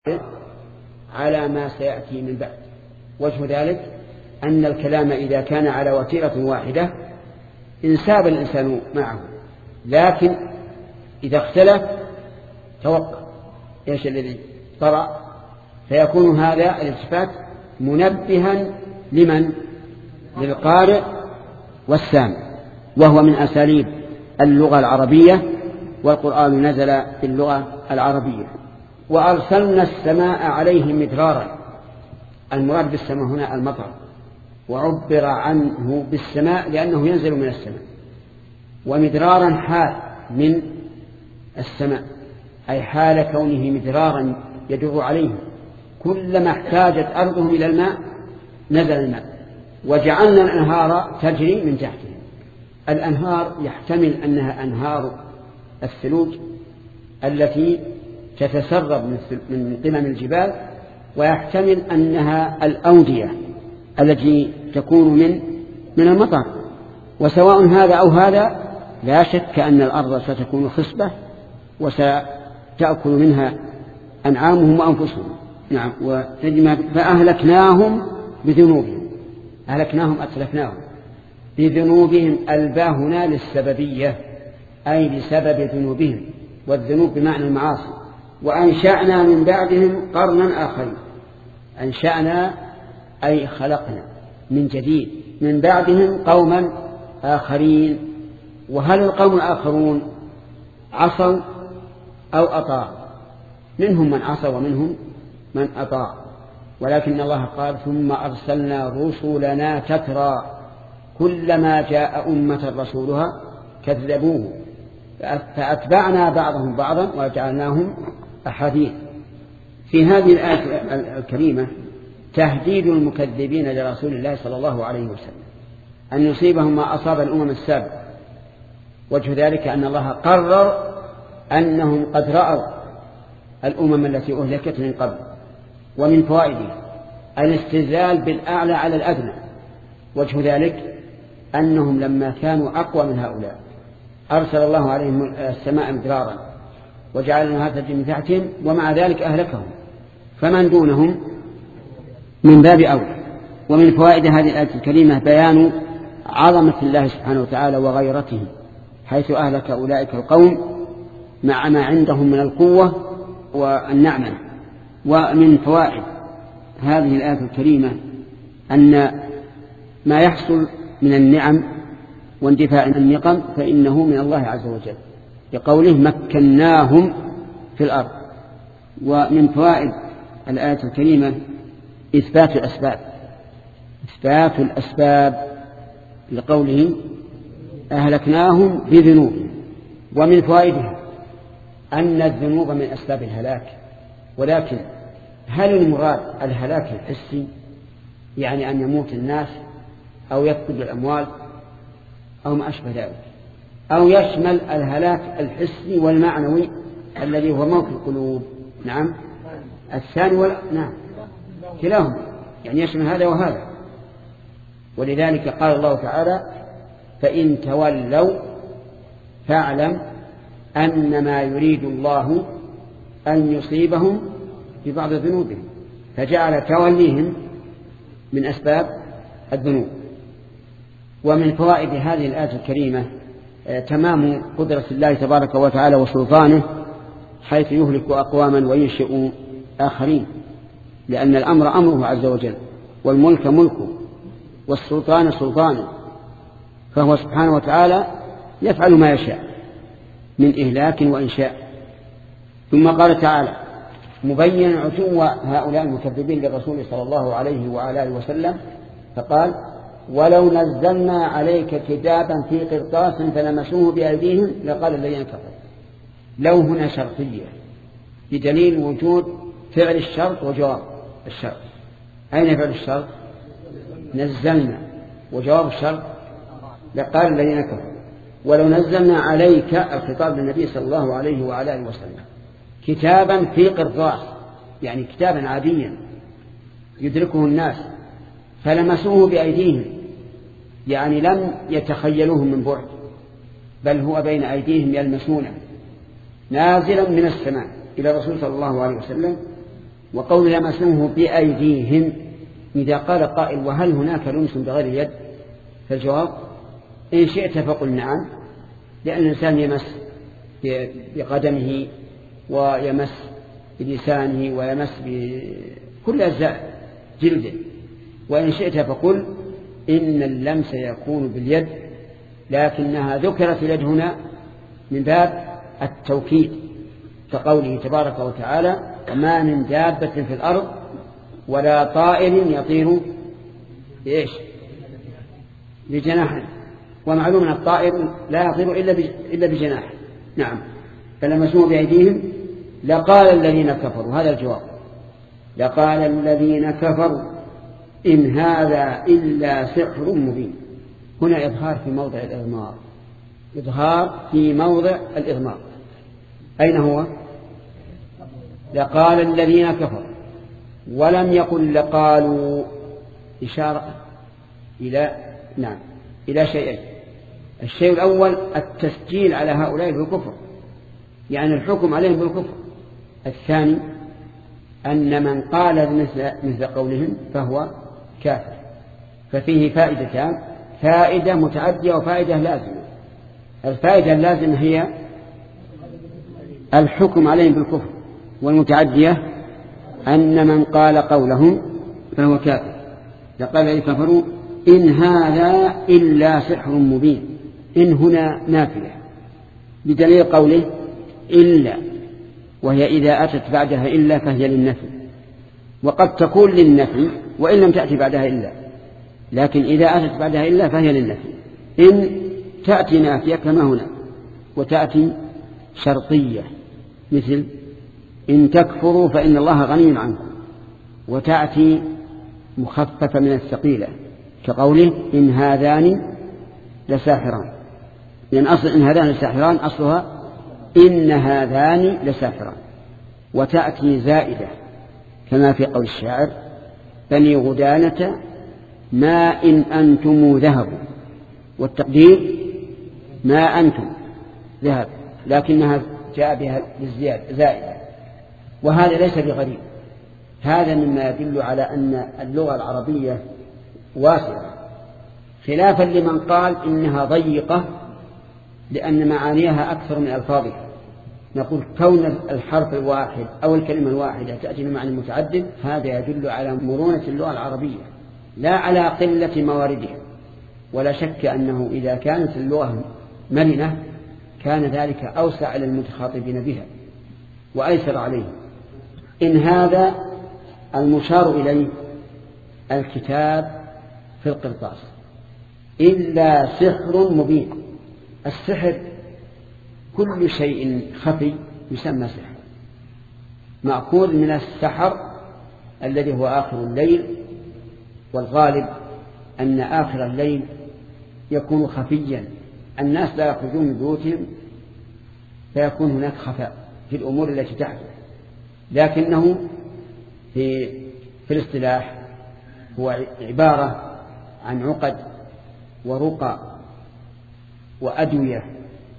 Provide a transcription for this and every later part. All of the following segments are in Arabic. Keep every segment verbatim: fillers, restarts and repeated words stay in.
على ما سيأتي من بعد. وجه ذلك أن الكلام إذا كان على وتيرة واحدة انساب الإنسان معه، لكن إذا اختلف توقف إيش الذي طرأ، فيكون هذا الالتفات منبها لمن؟ للقارئ والسامع، وهو من أساليب اللغة العربية، والقرآن نزل باللغة العربية. وأرسلنا السماء عليهم مدرارا، المراد بالسماء هنا المطر، وعبر عنه بالسماء لأنه ينزل من السماء، ومدرارا حال من السماء، أي حال كونه مدرارا يدر عليهم، كلما احتاجت أرضهم إلى الماء نزل الماء. وجعلنا الأنهار تجري من تحتهم. الأنهار يحتمل أنها أنهار الثلوج التي تتسرب من قمم الجبال، ويحتمل أنها الأودية التي تكون من من المطر. وسواء هذا أو هذا لا شك أن الأرض ستكون خصبة وستأكل منها أنعامهم وأنفسهم. نعم. فأهلكناهم بذنوبهم، أهلكناهم أتلفناهم بذنوبهم. الباء هنا للسببية، أي بسبب ذنوبهم، والذنوب بمعنى المعاصي. وأنشأنا من بعدهم قرنا آخرين. أنشأنا أي خلقنا من جديد من بعدهم قوما آخرين. وهل القوم الآخرون عصوا أو أطاعوا؟ منهم من عصى ومنهم من أطاع، ولكن الله قال ثم أرسلنا رسلنا تترى كلما جاء أمة رسولها كذبوه فأتبعنا بعضهم بعضا وجعلناهم أحاديث. في هذه الآية الكريمة تهديد المكذبين لرسول الله صلى الله عليه وسلم أن يصيبهم ما أصاب الأمم السابقة. وجه ذلك أن الله قرر أنهم قد رأوا الأمم التي أهلكت من قبل. ومن فوائده الاستزلال بالأعلى على الأدنى. وجه ذلك أنهم لما كانوا أقوى من هؤلاء أرسل الله عليهم السماء مدرارا وجعلنا هذا من تحتهم، ومع ذلك أهلكهم، فمن دونهم من باب أولى. ومن فوائد هذه الآية الكريمة بيان عظمة الله سبحانه وتعالى وغيرته، حيث أهلك أولئك القوم مع ما عندهم من القوة والنعمة. ومن فوائد هذه الآية الكريمة أن ما يحصل من النعم واندفاع النقم فإنه من الله عز وجل، بقوله مكناهم في الأرض. ومن فوائد الآية الكريمة إثبات الأسباب، إثبات الأسباب لقوله أهلكناهم بذنوبهم. ومن فوائدها أن الذنوب من أسباب الهلاك، ولكن هل المراد الهلاك الحسي، يعني أن يموت الناس أو يفقد الأموال أو ما أشبه ذلك، أو يشمل الهلاك الحسي والمعنوي الذي هو موت القلوب؟ نعم الثاني ولا نعم كلاهما، يعني يشمل هذا وهذا. ولذلك قال الله تعالى فإن تولوا فاعلم أنما يريد الله أن يصيبهم ببعض ذنوبهم، فجعل توليهم من أسباب الذنوب. ومن فوائد هذه الآية الكريمة تمام قدرة الله تبارك وتعالى وسلطانه، حيث يهلك أقواما وينشئ آخرين، لأن الأمر أمره عز وجل، والملك ملكه، والسلطان سلطانه، فهو سبحانه وتعالى يفعل ما يشاء من إهلاك وإنشاء. ثم قال تعالى مبين عتو هؤلاء المكذبين للرسول صلى الله عليه وعلى آله وسلم، فقال ولو نزلنا عليك كتابا في قرطاس فلمسوه بأيديهم لقال الذين كفروا. لو هنا شرطية بدليل وجود فعل الشرط وجواب الشرط. أين فعل الشرط؟ نزلنا، وجواب الشرط لقال الذين كفروا. ولو نزلنا عليك، الخطاب للنبي صلى الله عليه وعلى آله وسلم، كتابا في قرطاس، يعني كتابا عاديا يدركه الناس، فلمسوه بأيديهم، يعني لم يتخيلوه من بعد، بل هو بين أيديهم يلمسونه، نازلا من السماء إلى الرسول صلى الله عليه وسلم، وقول لمسوه بأيديهم، إذا قال قائل وهل هناك لمس بغير اليد؟ فالجواب إن شئت فقل نعم، لأن الإنسان يمس بقدمه ويمس بلسانه ويمس بكل أجزاء جلده. وإن شئت فقل إن اللمس يكون باليد، لكنها ذكرت اليد هنا من باب التوكيد، كقوله تبارك وتعالى وما من دابة في الأرض ولا طائر يطير بإيش؟ بجناح. ومعلوم أن الطائر لا يطير إلا بجناح. نعم. فلمسوه بأيديهم لقال الذين كفروا، هذا الجواب، لقال الذين كفروا إن هذا إلا سحر مبين. هنا إظهار في موضع الإضمار، إظهار في موضع الإضمار. أين هو؟ لقال الذين كفروا، ولم يقل لقالوا، إشارة إلى نعم إلى شيئين. الشيء الأول التسجيل على هؤلاء بالكفر، يعني الحكم عليهم بالكفر. الثاني أن من قال مثل, مثل قولهم فهو كافر. ففيه فائدتان، فائدة متعدية وفائدة لازمة. الفائدة اللازمة هي الحكم عليهم بالكفر، والمتعدية أن من قال قولهم فهو كافر. لقال الذين كفروا إن هذا إلا سحر مبين. إن هنا نافية بدليل قوله إلا، وهي إذا أتت بعدها إلا فهي للنفي، وقد تكون للنفي وإن لم تأتي بعدها إلا، لكن إذا أتت بعدها إلا فهي للنفي. إن تأتي نافية كما هنا، وتأتي شرطية مثل إن تكفروا فإن الله غني عنكم، وتأتي مخففة من الثقيلة كقوله إن هذان لساحران، لأن أصل إن هذان لساحران أصلها إن هذان لساحران. وتأتي زائدة كما في قول الشاعر بني غدانة ما إن أنتم ذهب، والتقدير ما أنتم ذهب، لكنها جاء بها بالزيادة زائدة. وهذا ليس بغريب، هذا مما يدل على أن اللغة العربية واسعة، خلافا لمن قال إنها ضيقة لأن معانيها أكثر من ألفاظها. نقول كون الحرف الواحد أو الكلمة الواحدة تأتي بمعنى متعدد، هذا يدل على مرونة اللغة العربية لا على قلة مواردها. ولا شك أنه إذا كانت اللغة مرنة كان ذلك أوسع للمتخاطبين بها وأيسر عليهم. إن هذا المشار إليه الكتاب في القرطاس إلا سحر مبين. السحر كل شيء خفي يسمى سحر، مأخوذ من السحر الذي هو آخر الليل، والغالب أن آخر الليل يكون خفيا، الناس لا يخرجون من بيوتهم فيكون هناك خفاء في الأمور التي تحدث، لكنه في, في الاصطلاح هو عبارة عن عقد ورقى وأدوية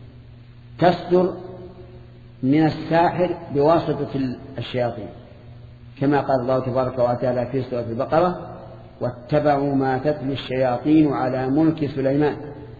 تصدر من الساحر بواسطة الشياطين، كما قال الله تبارك وتعالى في سورة البقرة واتبعوا ما تتلو الشياطين على ملك سليمان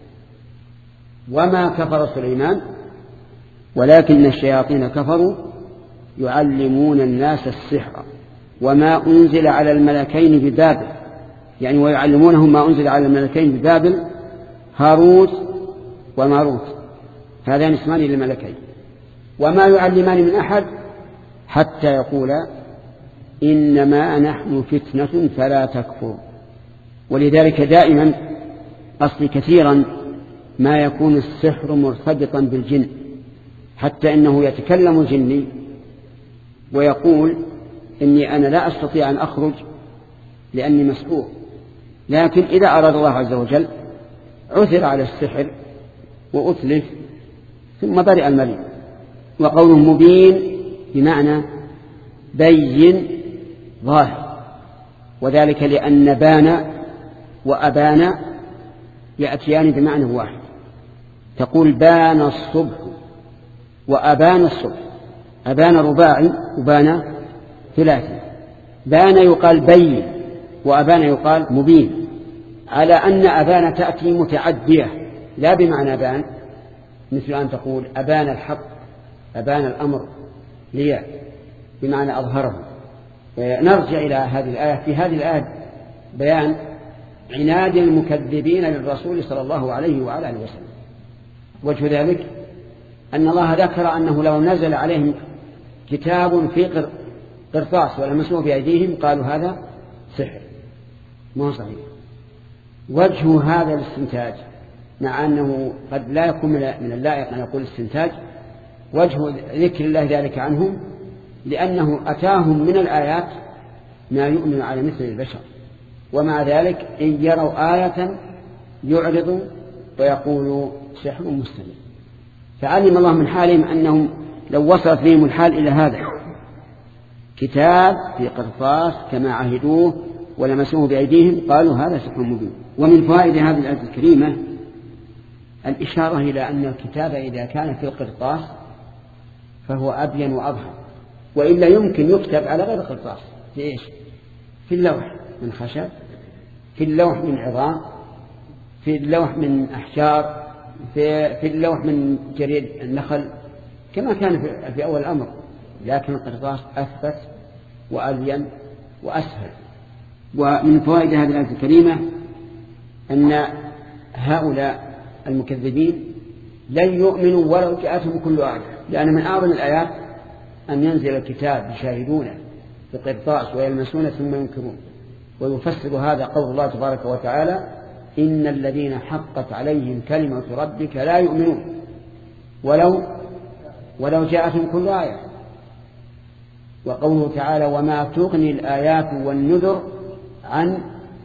وما كفر سليمان ولكن الشياطين كفروا يعلمون الناس السحر وما أنزل على الملكين ببابل، يعني ويعلمونهم ما أنزل على الملكين ببابل هاروت وماروت، هذان اسمان للملكين، وما يعلمان من أحد حتى يقولا إنما نحن فتنة فلا تكفر. ولذلك دائما أصل كثيرا ما يكون السحر مرتبطا بالجن، حتى إنه يتكلم الجني ويقول إني أنا لا أستطيع أن أخرج لأني مسحور، لكن إذا أراد الله عز وجل عثر على السحر وأتلف ثم برئ المريض. وقوله مبين بمعنى بين ظاهر، وذلك لأن بان وأبان يأتيان بمعنى واحد، تقول بان الصبح وأبان الصبح، أبان رباعي وبان ثلاثي. بان يقال بين، وأبان يقال مبين، على أن أبان تأتي متعدية لا بمعنى بان، مثل أن تقول أبان الحق، أبان الأمر لي، بمعنى أظهره. نرجع إلى هذه الآية. في هذه الآية بيان عناد المكذبين للرسول صلى الله عليه وعلى آله وسلم. وجه ذلك أن الله ذكر أنه لو نزل عليهم كتاب في قرطاس ولمسوه بأيديهم قالوا هذا سحر، ما هو صحيح. وجه هذا الاستنتاج، مع أنه قد لا يكون من اللائق أن يقول استنتاج، وجه ذكر الله ذلك عنهم لأنه أتاهم من الآيات ما يؤمن على مثل البشر، ومع ذلك إن يروا آية يعرضوا ويقولوا سحر مستمر. فعلم الله من حالهم أنهم لو وصلت بهم الحال إلى هذا، كتاب في قرطاس كما عهدوه ولمسوه بأيديهم قالوا هذا سحر مبين. ومن فوائد هذه الآية الكريمة الإشارة إلى أن الكتاب إذا كان في القرطاس فهو أبين وأظهر، وإلا يمكن يكتب على غير القرطاس، في إيش؟ في اللوح من خشب، في اللوح من عظام، في اللوح من أحجار، في, في اللوح من جريد النخل، كما كان في, في أول الأمر. لكن القرطاس أثبت وألين وأسهل. ومن فوائد هذه الآية الكريمة أن هؤلاء المكذبين لن يؤمنوا ولو جاءتهم كل آية، لأن من أعظم الآيات أن ينزل الكتاب يشاهدونه في قرطاس ويلمسونه ثم ينكرون. ويفسر هذا قول الله تبارك وتعالى إن الذين حقت عليهم كلمة ربك لا يؤمنون ولو ولو جاءتهم كل آية. وقوله تعالى وما تغني الآيات والنذر عن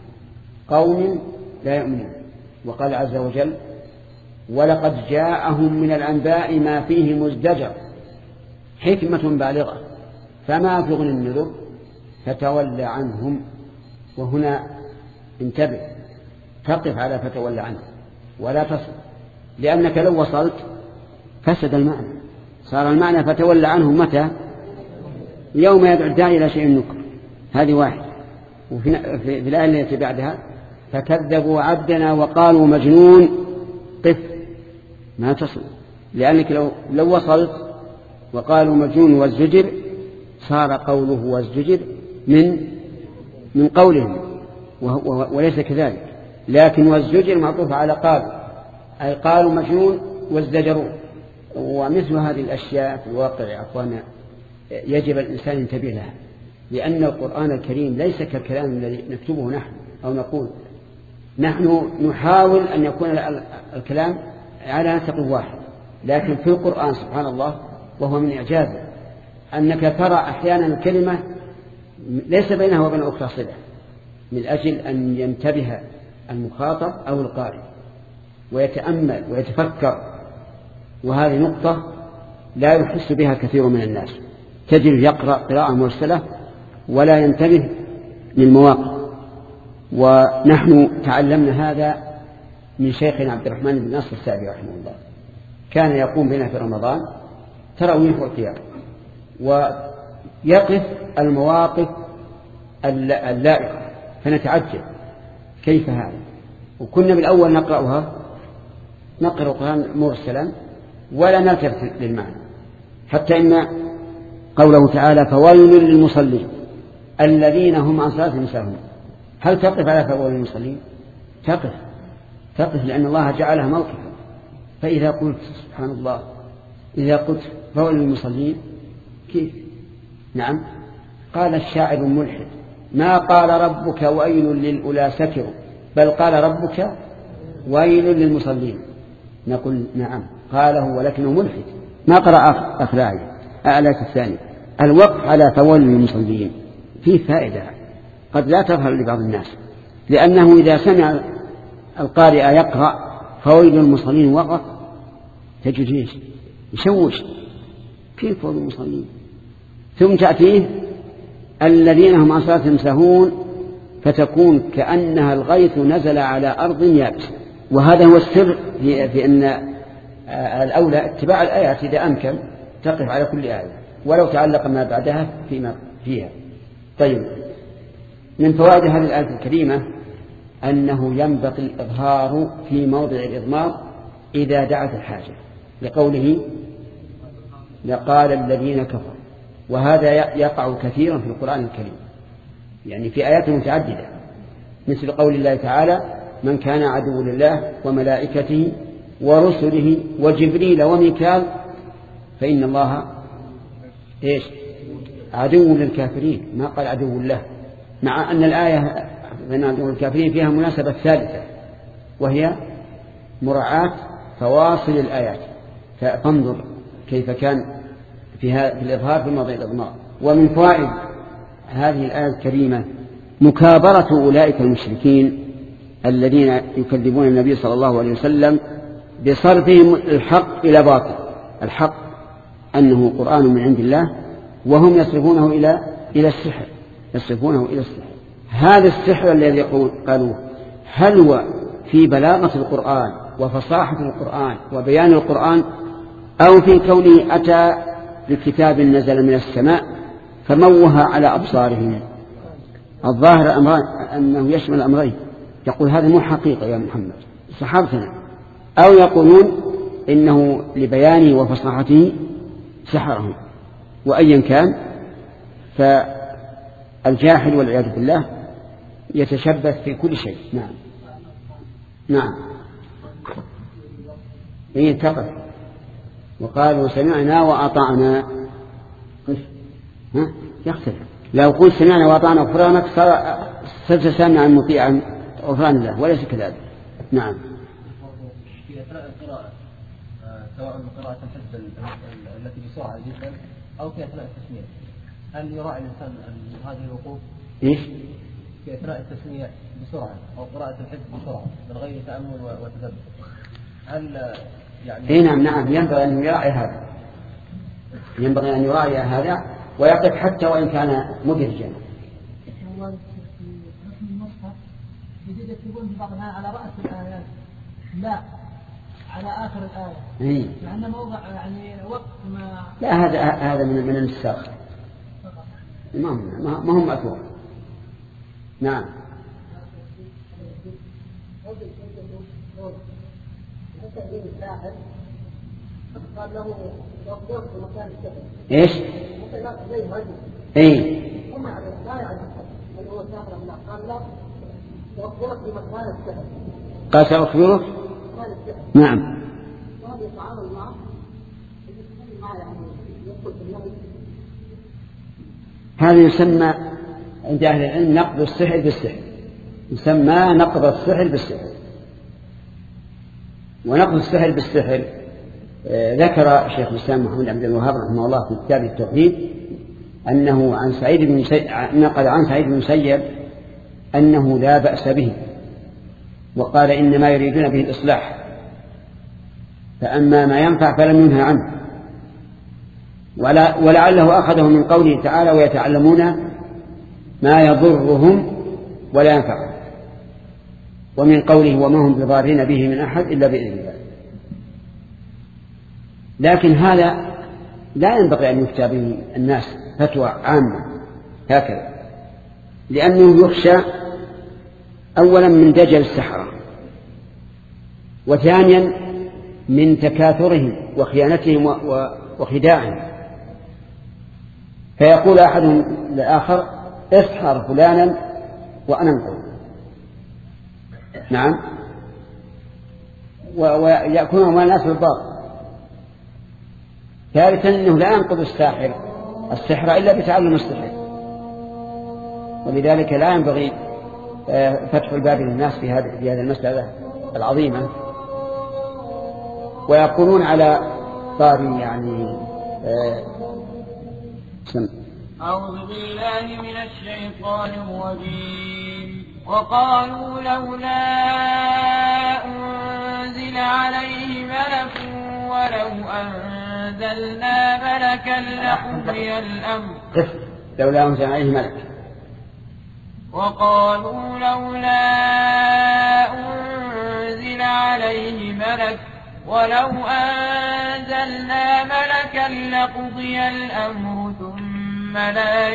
قوم لا يؤمنون. وقال عز وجل ولقد جاءهم من الأنباء ما فيه مزدجر حكمة بالغة فما تغني النذر فتولى عنهم. وهنا انتبه، تقف على فتولى عنهم ولا تصل، لأنك لو وصلت فسد المعنى، صار المعنى فتولى عنهم متى؟ يوم يدعو الداعي إلى شيء نكر. هذه واحد. وفي في الآية التي بعدها فكذبوا عبدنا وقالوا مجنون قف، ما تصل، لأنك لو, لو وصلت وقالوا مجنون والزجر صار قوله والزجر من من قولهم، وليس كذلك. لكن والزجر معطوف على قالوا، أي قالوا مجنون وازدجروا. ومثل هذه الأشياء في الواقع يا أخوانا يجب الإنسان ينتبه لها، لأن القرآن الكريم ليس كالكلام الذي نكتبه نحن أو نقول. نحن نحاول أن يكون الكلام على نسق واحد، لكن في القرآن سبحان الله وهو من إعجازه أنك ترى أحيانا الكلمة ليس بينها وبين الأخرى صلة، من أجل أن ينتبه المخاطب أو القارئ ويتأمل ويتفكر. وهذه نقطة لا يحس بها كثير من الناس، تجد يقرأ قراءة مرسلة ولا ينتبه للمواقف. ونحن تعلمنا هذا من شيخنا عبد الرحمن بن ناصر السعدي رحمه الله، كان يقوم بنا في رمضان تراويح وقيام، ويقف المواقف اللائقة فنتعجب كيف هذا. وكنا بالأول نقرأها نقرأ القرآن مرسلا ولا نلتفت للمعنى، حتى إن قوله تعالى فويل للمصلين الذين هم عن صلاتهم ساهون. هل تقف على فويل للمصلين؟ تقف تقف لأن الله جعلها موقفا. فإذا قلت سبحان الله، إذا قلت فويل للمصلين كيف؟ نعم، قال الشاعر الملحد ما قال ربك ويل للأولى سكر، بل قال ربك ويل للمصلين. نقول نعم قاله ولكنه ملحد، ما قرأ آخر آية آية الثانية. الوقف على فويل للمصلين فيه فائدة قد لا تظهر لبعض الناس، لأنه إذا سمع القارئ يقرأ فويل للمصلين وقف تجد يشوش كيف فويل للمصلين، ثم تأتيه الذين هم عن صلاتهم ساهون فتكون كأنها الغيث نزل على أرض يابسة. وهذا هو السر في, في أن الأولى اتباع الآيات إذا أمكن تقف على كل آية ولو تعلق ما بعدها فيما فيها. طيب، من فوائد هذه الآية الكريمة أنه ينبغي الإظهار في موضع الإضمار إذا دعت الحاجة، لقوله لقال الذين كفروا، وهذا يقع كثيرا في القرآن الكريم، يعني في آيات متعددة، مثل قول الله تعالى من كان عدو لله وملائكته ورسله وجبريل وميكال فإن الله إيش عدو للكافرين، ما قال عدو الله، مع أن الآية من عدو الكافرين فيها مناسبة ثالثة وهي مراعاة فواصل الآيات. فانظر كيف كان في الإظهار في موضع الإضمار. ومن فوائد هذه الآية الكريمة مكابرة أولئك المشركين الذين يكذبون النبي صلى الله عليه وسلم بصرفهم الحق إلى باطل. الحق أنه قرآن من عند الله وهم يصرفونه إلى إلى السحر، يصرفونه إلى السحر. هذا السحر الذي قالوه هل هو في بلاغة القرآن وفصاحة القرآن وبيان القرآن، أو في كونه أتى بكتاب نزل من السماء فموه على أبصارهم؟ الظاهر أمران، أنه يشمل أمرين، يقول هذا مو حقيقة يا محمد صحابتنا، أو يقولون إنه لبيانه وفصاحته سحرهم. وأيا كان فالجاحد والعياذ بالله يتشبث في كل شيء. نعم نعم ينتقل وقالوا سمعنا وأطعنا، ها يختلف. لو قلت سمعنا وأطعنا غفرانك صرت سامعا مطيعا غفران الله، وليس كذلك. نعم. في أثناء القراءة سواء قراءة الحزب التي بسرعة جدا أو في أثناء التسميع، هل يراعي الإنسان هذه الوقوف؟ إيش؟ في أثناء التسميع بسرعة أو قراءة الحزب بسرعة من غير تأمل وتدبر، هل يعني؟ إيه نعم نعم ينبغي أن يراعي هذا، ينبغي أن يراعي هذا ويقف حتى وإن كان مدرجا. يجب يكتبون في بعض الآيات على رأس الآيات لا على آخر الآية، إيه؟ لأن موضع يعني وقت ما لا هذا هذا من من النساخ ما ما هم مأثور. نعم. قال له وقف في مكان السفر. إيش؟ إيه. هم على لا يعرف اللي هو سافر من قال له وقف في مكان السفر. قال سأخبرك. نعم. وهذا يتعامل معه ما يعني يدخل في النبي. هذا يسمى عند أهل العلم نقض السحر بالسحر، يسمى نقض السحر بالسحر. ونقض السحر بالسحر ذكر شيخ الإسلام محمد عبد الوهاب رحمه الله في كتاب التوحيد أنه عن سعيد بن مسيب نقل عن سعيد بن مسيب أنه لا بأس به، وقال إنما يريدون به الإصلاح، فأما ما ينفع فلم ينهى عنه. ولعله أخذه من قوله تعالى ويتعلمون ما يضرهم ولا ينفعهم، ومن قوله وما هم بضارين به من أحد إلا بإذن الله. لكن هذا لا ينبغي أن يفتى به الناس فتوى عامة هكذا، لأنه يخشى أولا من دجل السحرة، وثانيا من تكاثرهم وخيانتهم وخداعهم، فيقول أحدهم لآخر اسحر فلانا وأنا انقل. نعم. ويأكلون الناس بالباطل. ثالثا أنه لا ينقض الساحر السحر إلا بتعلم السحر، ولذلك لا ينبغي فتح الباب للناس في هذه المسألة العظيمة. ويقولون على طاري يعني سم أعوذ بالله من الشيطان الرجيم. وقالوا لولا أنزل عليه ملك ولو أنزلنا ملكا لقضي الأمر. لولا أنزل عليه ملك. وقالوا لولا أنزل عليه ملك ولو أنزلنا ملكا لقضي الأمر ثم لا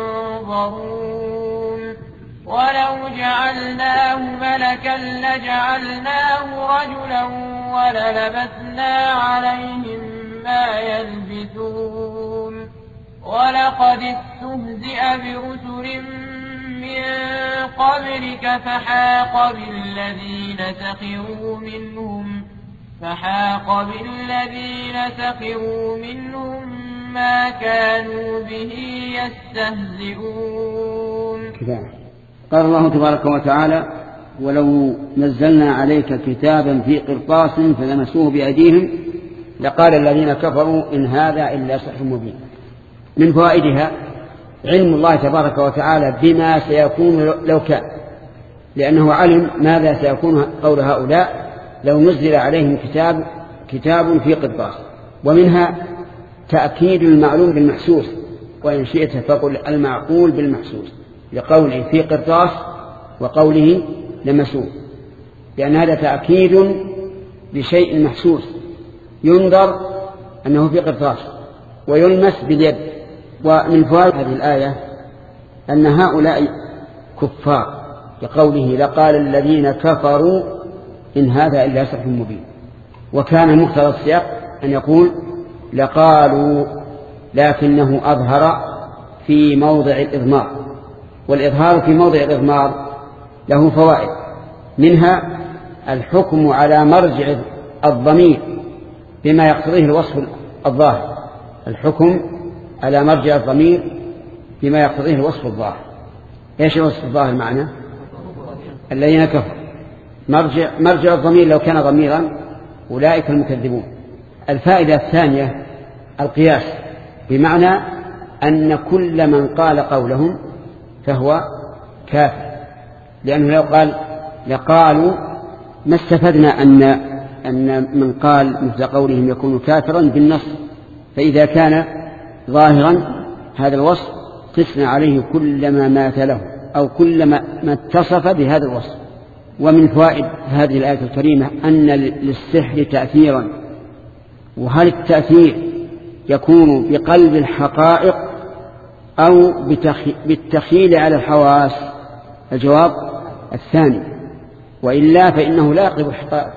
ينظرون ولو جعلناه ملكا لجعلناه رجلا وللبسنا عليهم ما يلبثون ولقد استهزئ برسل من قبلك فحاق بالذين سخروا منهم فحاق بالذين سخروا منهم ما كانوا به يستهزئون. قال الله تبارك وتعالى ولو نزلنا عليك كتابا في قرطاس فلمسوه بأيديهم لقال الذين كفروا إن هذا إلا سحر مبين. من فوائدها علم الله تبارك وتعالى بما سيكون لو كان، لأنه علم ماذا سيكون قول هؤلاء لو نزل عليهم كتاب كتاب في قرطاس. ومنها تأكيد المعلوم بالمحسوس، وإن شئت فقل المعقول بالمحسوس، لقوله في قرطاس وقوله لمسوه، لأن هذا تأكيد بشيء محسوس ينظر أنه في قرطاس ويلمس باليد. ومن فوائد هذه الآية أن هؤلاء كفار، لقوله لقال الذين كفروا إن هذا إلا سحر مبين. وكان مقتضى السياق أن يقول لقالوا، لكنه أظهر في موضع الإضمار، والإظهار في موضع الإضمار له فوائد، منها الحكم على مرجع الضمير بما يقتضيه الوصف الظاهر، الحكم على مرجع الضمير بما يقتضيه الوصف الظاهر. ايش الوصف الظاهر معنى؟ الذين كفروا. مرجع, مرجع الضمير لو كان ضميرا أولئك المكذبون. الفائدة الثانية القياس، بمعنى أن كل من قال قولهم فهو كافر، لأنه لو قال لقالوا ما استفدنا أن أن من قال مثل قولهم يكون كافرا بالنص، فإذا كان ظاهرا هذا الوصف قسنا عليه كل ما مات له أو كل ما اتصف بهذا الوصف. ومن فوائد هذه الآية الكريمة أن للسحر تأثيرا، وهل التأثير يكون بقلب الحقائق أو بالتخيل على الحواس؟ الجواب الثاني، وإلا فإنه لا يقلب الحقائق.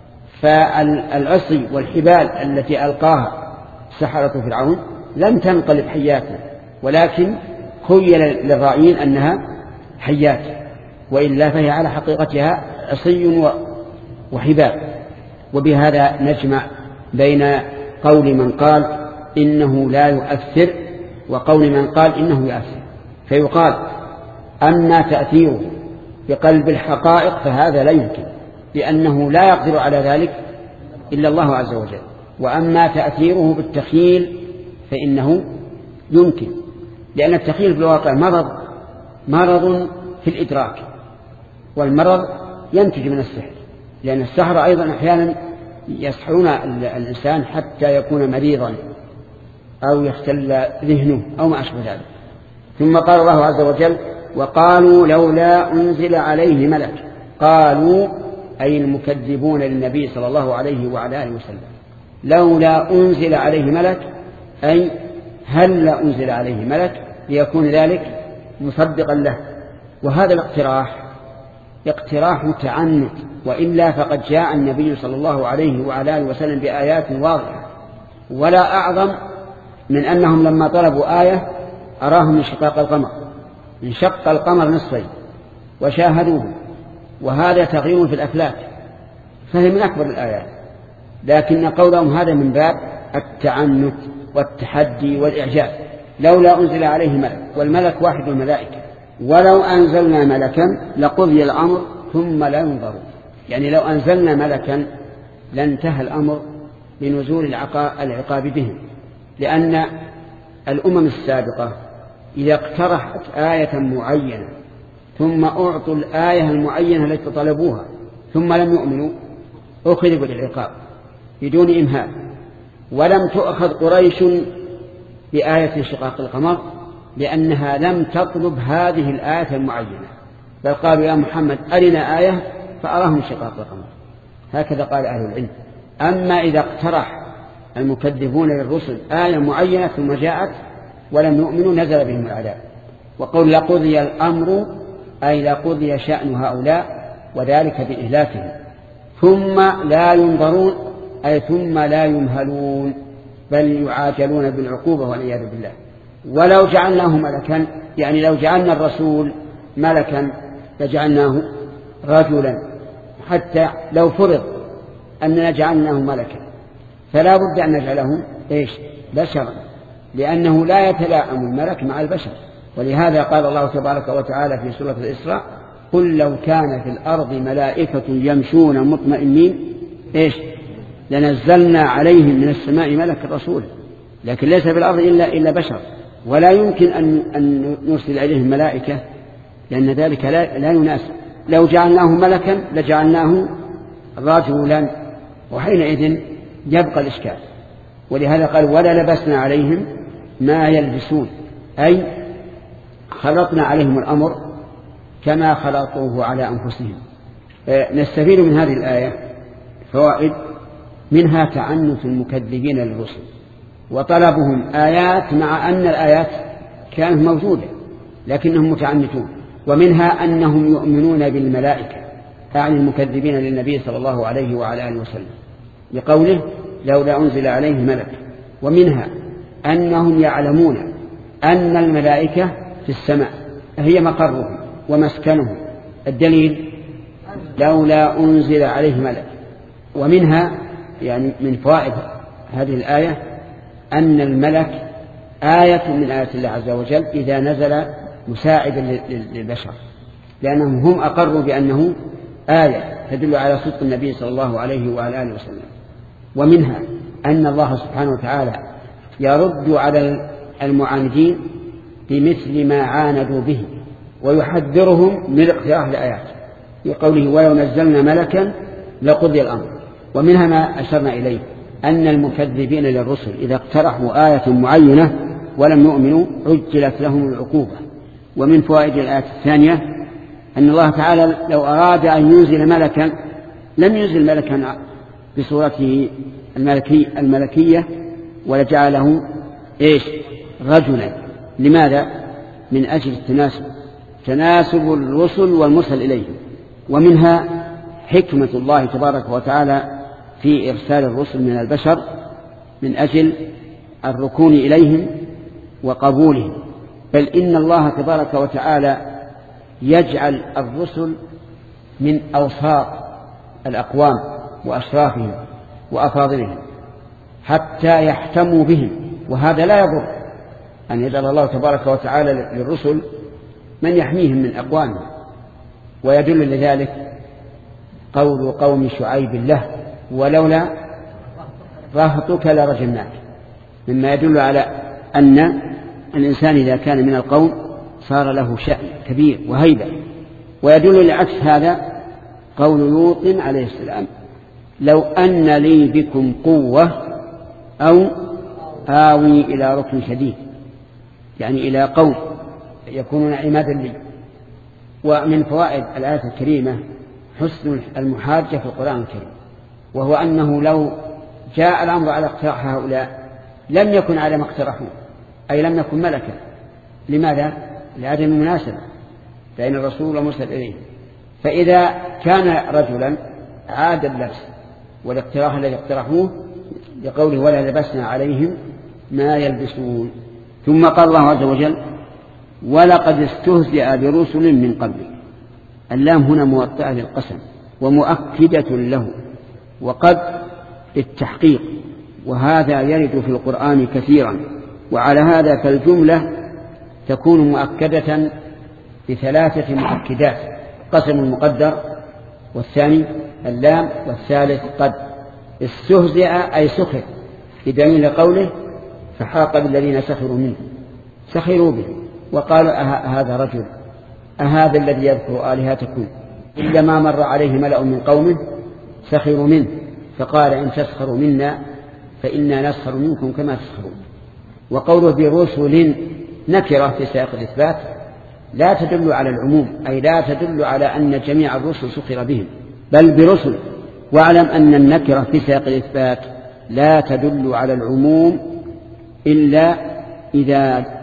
فالعصي والحبال التي ألقاها سحرة فرعون لم تنقلب حياتا، ولكن خيل للرائين أنها حيات، وإلا فهي على حقيقتها عصي وحبال. وبهذا نجمع بين قول من قال إنه لا يؤثر وقول من قال إنه يؤثر. فيقال أما تأثيره بقلب الحقائق فهذا لا يمكن، لأنه لا يقدر على ذلك إلا الله عز وجل. وأما تأثيره بالتخيل فإنه يمكن، لأن التخيل في الواقع مرض مرض في الإدراك، والمرض ينتج من السحر، لأن السحر أيضا أحيانا يسحرون الإنسان حتى يكون مريضا أو يختل ذهنه أو ما أشبه ذلك. ثم قال الله عز وجل وقالوا لولا أنزل عليه ملك. قالوا أي المكذبون للنبي صلى الله عليه وعلى آله وسلم، لولا أنزل عليه ملك أي هل لا أنزل عليه ملك ليكون ذلك مصدقا له. وهذا الاقتراح اقتراح تعنت، وإلا فقد جاء النبي صلى الله عليه وعلى آله وسلم بآيات واضحة، ولا أعظم من أنهم لما طلبوا آية أراهم انشقاق القمر، انشق القمر نصفين وشاهدوه، وهذا تغيير في الأفلاك، فهي من أكبر الآيات. لكن قولهم هذا من باب التعنت والتحدي والإعجاز. لولا أنزل عليه ملك، والملك واحد الملائكة، ولو أنزلنا ملكا لقضي الأمر ثم لا ينظرون. يعني لو أنزلنا ملكا لانتهى الأمر بنزول العقاب بهم، لأن الأمم السابقة إذا اقترحت آية معينة ثم أعطوا الآية المعينة التي طلبوها ثم لم يؤمنوا أخذوا بالعقاب بدون إمهال. ولم تؤخذ قريش بآية انشقاق القمر لأنها لم تطلب هذه الآية المعينة، بل قالوا يا محمد أرنا آية فأراهم انشقاق القمر. هكذا قال أهل العلم. أما إذا اقترح المكذبون للرسل آية معينة ثم جاءت ولم يؤمنوا نزل بهم العذاب. وقول لقضي الأمر أي لقضي شأن هؤلاء وذلك بإهلاكهم، ثم لا ينظرون أي ثم لا يمهلون بل يعاجلون بالعقوبة والعياذ بالله. ولو جعلناه ملكا يعني لو جعلنا الرسول ملكا لجعلناه رجلا، حتى لو فرض أننا جعلناه ملكا فلا بد أن نجعله إيش بشرا، لأنه لا يتلائم الملك مع البشر. ولهذا قال الله تبارك وتعالى في سورة الإسراء قل لو كان في الأرض ملائكة يمشون مطمئنين إيش لنزلنا عليهم من السماء ملك الرسول، لكن ليس في الأرض إلا, إلا بشر، ولا يمكن أن, أن نرسل إليهم ملائكة لأن ذلك لا, لا يناسب. لو جعلناه ملكا لجعلناه رجلا وحينئذ يبقى الإشكال. ولهذا قال ولا لبسنا عليهم ما يلبسون أي خلطنا عليهم الأمر كما خلطوه على أنفسهم. نستفيد من هذه الآية فوائد، منها تعنت المكذبين للرسل وطلبهم آيات مع أن الآيات كانت موجودة لكنهم متعنتون، ومنها أنهم يؤمنون بالملائكة يعني المكذبين للنبي صلى الله عليه وعلى آله وسلم لقوله لولا أنزل عليه ملك. ومنها أنهم يعلمون أن الملائكة في السماء هي مقرهم ومسكنهم، الدليل لولا أنزل عليه ملك. ومنها يعني من فوائد هذه الآية أن الملك آية من آيات الله عز وجل إذا نزل مساعدا للبشر، لأنهم هم أقروا بأنه آية تدل على صدق النبي صلى الله عليه وعلى آله وسلم. ومنها أن الله سبحانه وتعالى يرد على المعاندين بمثل ما عاندوا به ويحذرهم من اقتراح الآيات بقوله ولو نزلنا ملكا لقضي الأمر. ومنها ما أشرنا إليه أن المكذبين للرسل إذا اقترحوا آية معينة ولم يؤمنوا عجلت لهم العقوبة. ومن فوائد الآية الثانية أن الله تعالى لو أراد أن ينزل ملكا لم ينزل ملكا بصورته الملكي الملكية ولجعله إيش رجلا. لماذا؟ من أجل التناسب تناسب الرسل والمرسل إليهم. ومنها حكمة الله تبارك وتعالى في إرسال الرسل من البشر من أجل الركون إليهم وقبولهم، بل إن الله تبارك وتعالى يجعل الرسل من أوساط الأقوام وأشرافهم وأفاضلهم حتى يحتموا بهم، وهذا لا يضر أن يجعل الله تبارك وتعالى للرسل من يحميهم من أقوامهم. ويدل لذلك قول قوم شعيب له ولولا رهطك لرجمناك، مما يدل على أن الإنسان إذا كان من القوم صار له شأن كبير وهيبة. ويدل لعكس هذا قول لوط عليه السلام لو أن لي بكم قوة أو آوي إلى ركن شديد، يعني إلى قوم يكونون عمادا لي. ومن فوائد الآية الكريمة حسن المحاجة في القرآن الكريم، وهو أنه لو جاء الأمر على اقتراح هؤلاء لم يكن على ما اقترحوا أي لم يكن ملكا. لماذا؟ لعدم المناسبة بين الرسول ومرسل إليه. فإذا كان رجلا عاد اللبس والاقتراح الذي اقترحوه لقوله ولا لبسنا عليهم ما يلبسون. ثم قال الله عز وجل ولقد استهزئ برسل من قبلك. اللام هنا موطئة للقسم ومؤكدة له، وقد للتحقيق، وهذا يرد في القرآن كثيرا. وعلى هذا فالجملة تكون مؤكدة بثلاثة مؤكدات: قسم المقدر، والثاني اللام، والثالث قد. استهزئ أي سخر، بدليل قوله فحاق بالذين سخروا منه، سخروا به وقالوا هذا رجل أهذا الذي يذكر آلهتكم إلا ما مر عليه ملأ من قومه سخروا منه فقال إن تسخروا منا فإنا نسخر منكم كما تسخرون. وقوله برسل نكرة في سياق الإثبات لا تدل على العموم، أي لا تدل على أن جميع الرسل سخر بهم، بل برسل. واعلم أن النكرة في سياق الإثبات لا تدل على العموم إلا إذا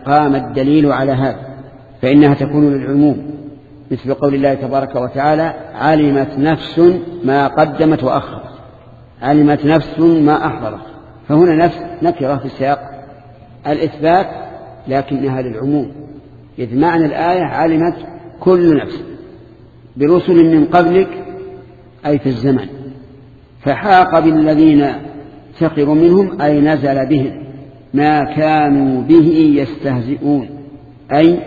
قام الدليل على هذا فإنها تكون للعموم، مثل قول الله تبارك وتعالى علمت نفس ما قدمت وأخرت، علمت نفس ما أحضرت، فهنا نفس نكرة في سياق الإثبات لكنها للعموم، إذ معنى الآية علمت كل نفس برسل من قبلك أي في الزمن، فحاق بالذين سخروا منهم أي نزل بهم ما كانوا به يستهزئون، أي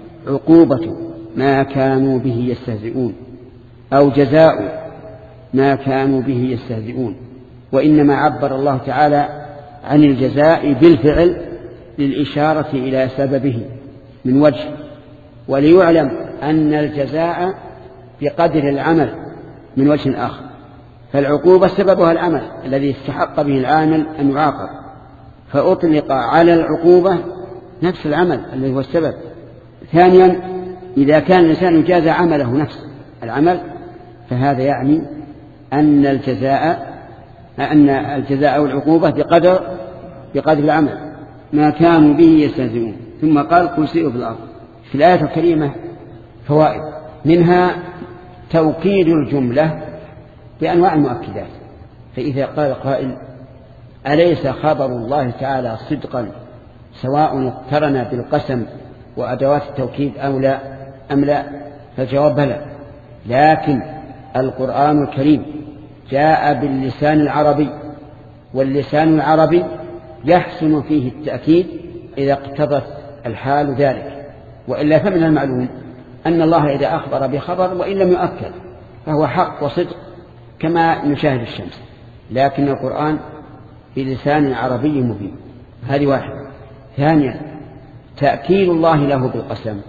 عقوبة ما كانوا به يستهزئون أو جزاء ما كانوا به يستهزئون. وإنما عبر الله تعالى عن الجزاء بالفعل للإشارة إلى سببه من وجه، وليعلم أن الجزاء بقدر العمل من وجه آخر، فالعقوبة سببها العمل الذي استحق به العامل أن يعاقب، فأطلق على العقوبة نفس العمل الذي هو السبب. ثانيا إذا كان الإنسان يجازى عمله نفس العمل فهذا يعني أن الجزاء أن الجزاء أو العقوبة بقدر بقدر العمل ما كانوا به يستهزئون. ثم قال قل سيروا في الأرض. في الآية الكريمة فوائد، منها توكيد الجملة بأنواع المؤكدات، فإذا قال قائل أليس خبر الله تعالى صدقا سواء اقترن بالقسم وأدوات التوكيد أو لا أم لا؟ فالجواب بلى، لكن القرآن الكريم جاء باللسان العربي، واللسان العربي يحسن فيه التأكيد إذا اقتضت الحال ذلك، وإلا فمن المعلوم أن الله إذا أخبر بخبر وإن لم يؤكد فهو حق وصدق كما نشاهد الشمس، لكن القرآن بلسان عربي مبين. هذه واحدة. ثانيا تأكيد الله له بالقسم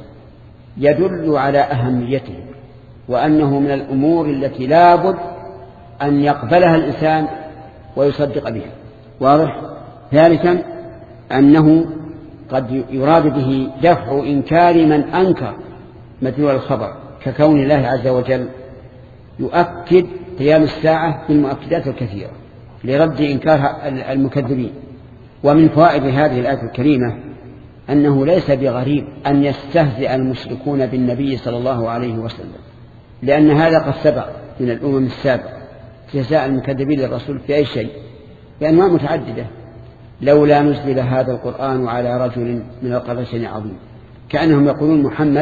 يدل على أهميته، وأنه من الأمور التي لا بد أن يقبلها الإنسان ويصدق بها. واضح. ثالثا أنه قد يراد به دفع إنكار من أنكر مدلول الخبر، ككون الله عز وجل يؤكد قيام الساعة بالمؤكدات الكثيرة لرد إنكار المكذبين. ومن فوائد هذه الآية الكريمة أنه ليس بغريب أن يستهزئ المشركون بالنبي صلى الله عليه وسلم، لأن هذا قد سبق من الأمم السابقة جزاء المكذبين للرسول في أي شيء بأنواع متعددة. لولا نزل هذا القرآن على رجل من القريتين عظيم، كأنهم يقولون محمد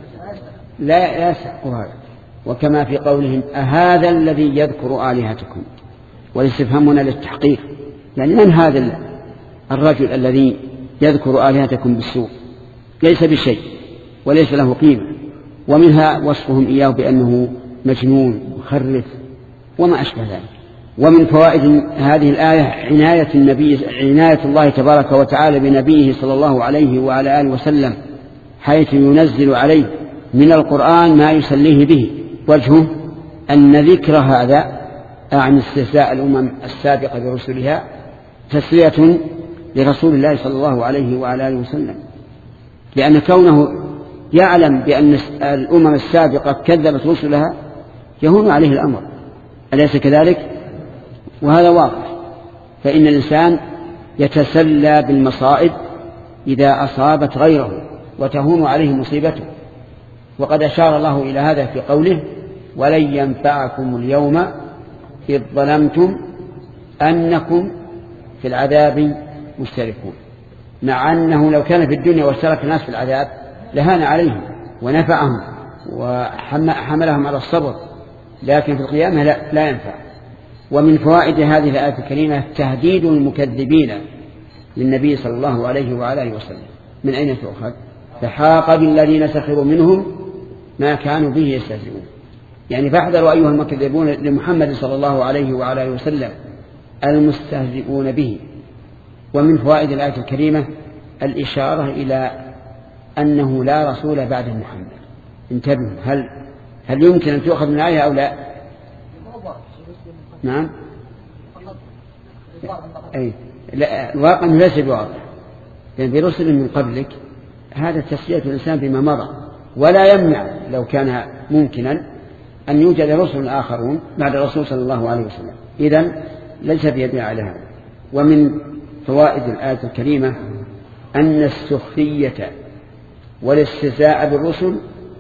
لا يسحق هذا. وكما في قولهم أهذا الذي يذكر آلهتكم، والاستفهام هنا للتحقيق، يعني من هذا الرجل الذي يذكر آلهتكم بالسوء؟ ليس بشيء وليس له قيمة. ومنها وصفهم إياه بأنه مجنون مخرف وما أشبه ذلك. ومن فوائد هذه الآية عناية النبي عناية الله تبارك وتعالى بنبيه صلى الله عليه وعلى آله وسلم، حيث ينزل عليه من القرآن ما يسليه به. وجهه أن ذكر هذا عن استهزاء الأمم السابقة برسلها تسلية لرسول الله صلى الله عليه وعلى آله وسلم، لأن كونه يعلم بأن الأمم السابقة كذبت رسلها يهون عليه الأمر، أليس كذلك؟ وهذا واضح. فإن الإنسان يتسلى بالمصائب إذا أصابت غيره وتهون عليه مصيبته، وقد أشار الله إلى هذا في قوله ولن ينفعكم اليوم إذ ظلمتم أنكم في العذاب مشتركون، مع أنه لو كان في الدنيا واشترك الناس في العذاب لهان عليهم ونفعهم وحملهم على الصبر، لكن في القيامة لا, لا ينفع. ومن فوائد هذه الآية الكريمة تهديد المكذبين للنبي صلى الله عليه وعلى آله وسلم. من أين تؤخذ؟ فحاق بالذين سخروا منهم ما كانوا به يستهزئون، يعني فاحذروا أيها المكذبون لمحمد صلى الله عليه وعلى آله وسلم المستهزئون به. ومن فوائد الآية الكريمة الإشارة إلى أنه لا رسول بعد محمد. انتبهوا، هل هل يمكن أن تؤخذ من الآية أو لا؟ نعم. أي لا، الواقع ليس بواضح، لأن برسل من قبلك هذا تسلية الإنسان بما مضى، ولا يمنع لو كان ممكنا أن يوجد رسل آخرون بعد الرسول صلى الله عليه وسلم، إذن ليس بيدنا على هذا. ومن فوائد الآية الكريمة أن السخرية والاستهزاء بالرسل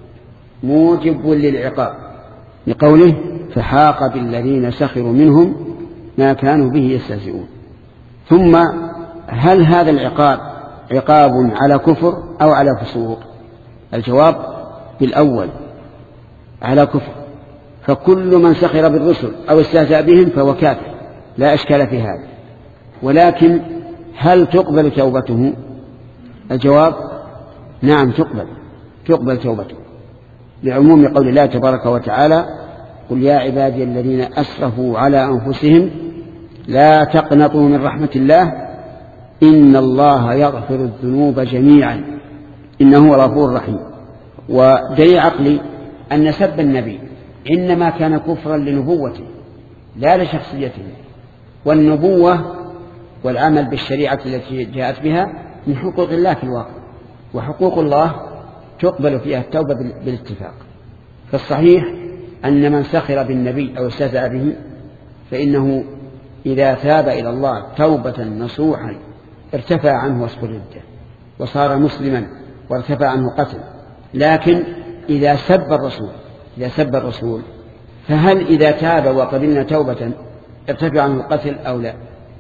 موجب للعقاب، لقوله فحاق بالذين سخروا منهم ما كانوا به يستهزئون. ثم هل هذا العقاب عقاب على كفر أو على فسوق؟ الجواب بالأول على كفر، فكل من سخر بالرسل أو استهزأ بهم فهو كافر لا أشكال في هذا. ولكن هل تقبل توبته؟ الجواب نعم تقبل تقبل توبته، لعموم قول الله تبارك وتعالى قل يا عبادي الذين أسرفوا على أنفسهم لا تقنطوا من رحمة الله إن الله يغفر الذنوب جميعا إنه هو الغفور الرحيم. ودليل عقلي أن سب النبي إنما كان كفرا لنبوته لا لشخصيته، والنبوة والعمل بالشريعة التي جاءت بها من حقوق الله في الواقع، وحقوق الله تقبل فيها التوبة بالاتفاق. فالصحيح أن من سخر بالنبي أو استهزأ به فإنه إذا تاب إلى الله توبة نصوحا ارتفع عنه وصف الردة وصار مسلما وارتفع عنه قتل. لكن إذا سب الرسول إذا سب الرسول فهل إذا تاب وقبلنا توبة ارتفع عنه القتل أو لا؟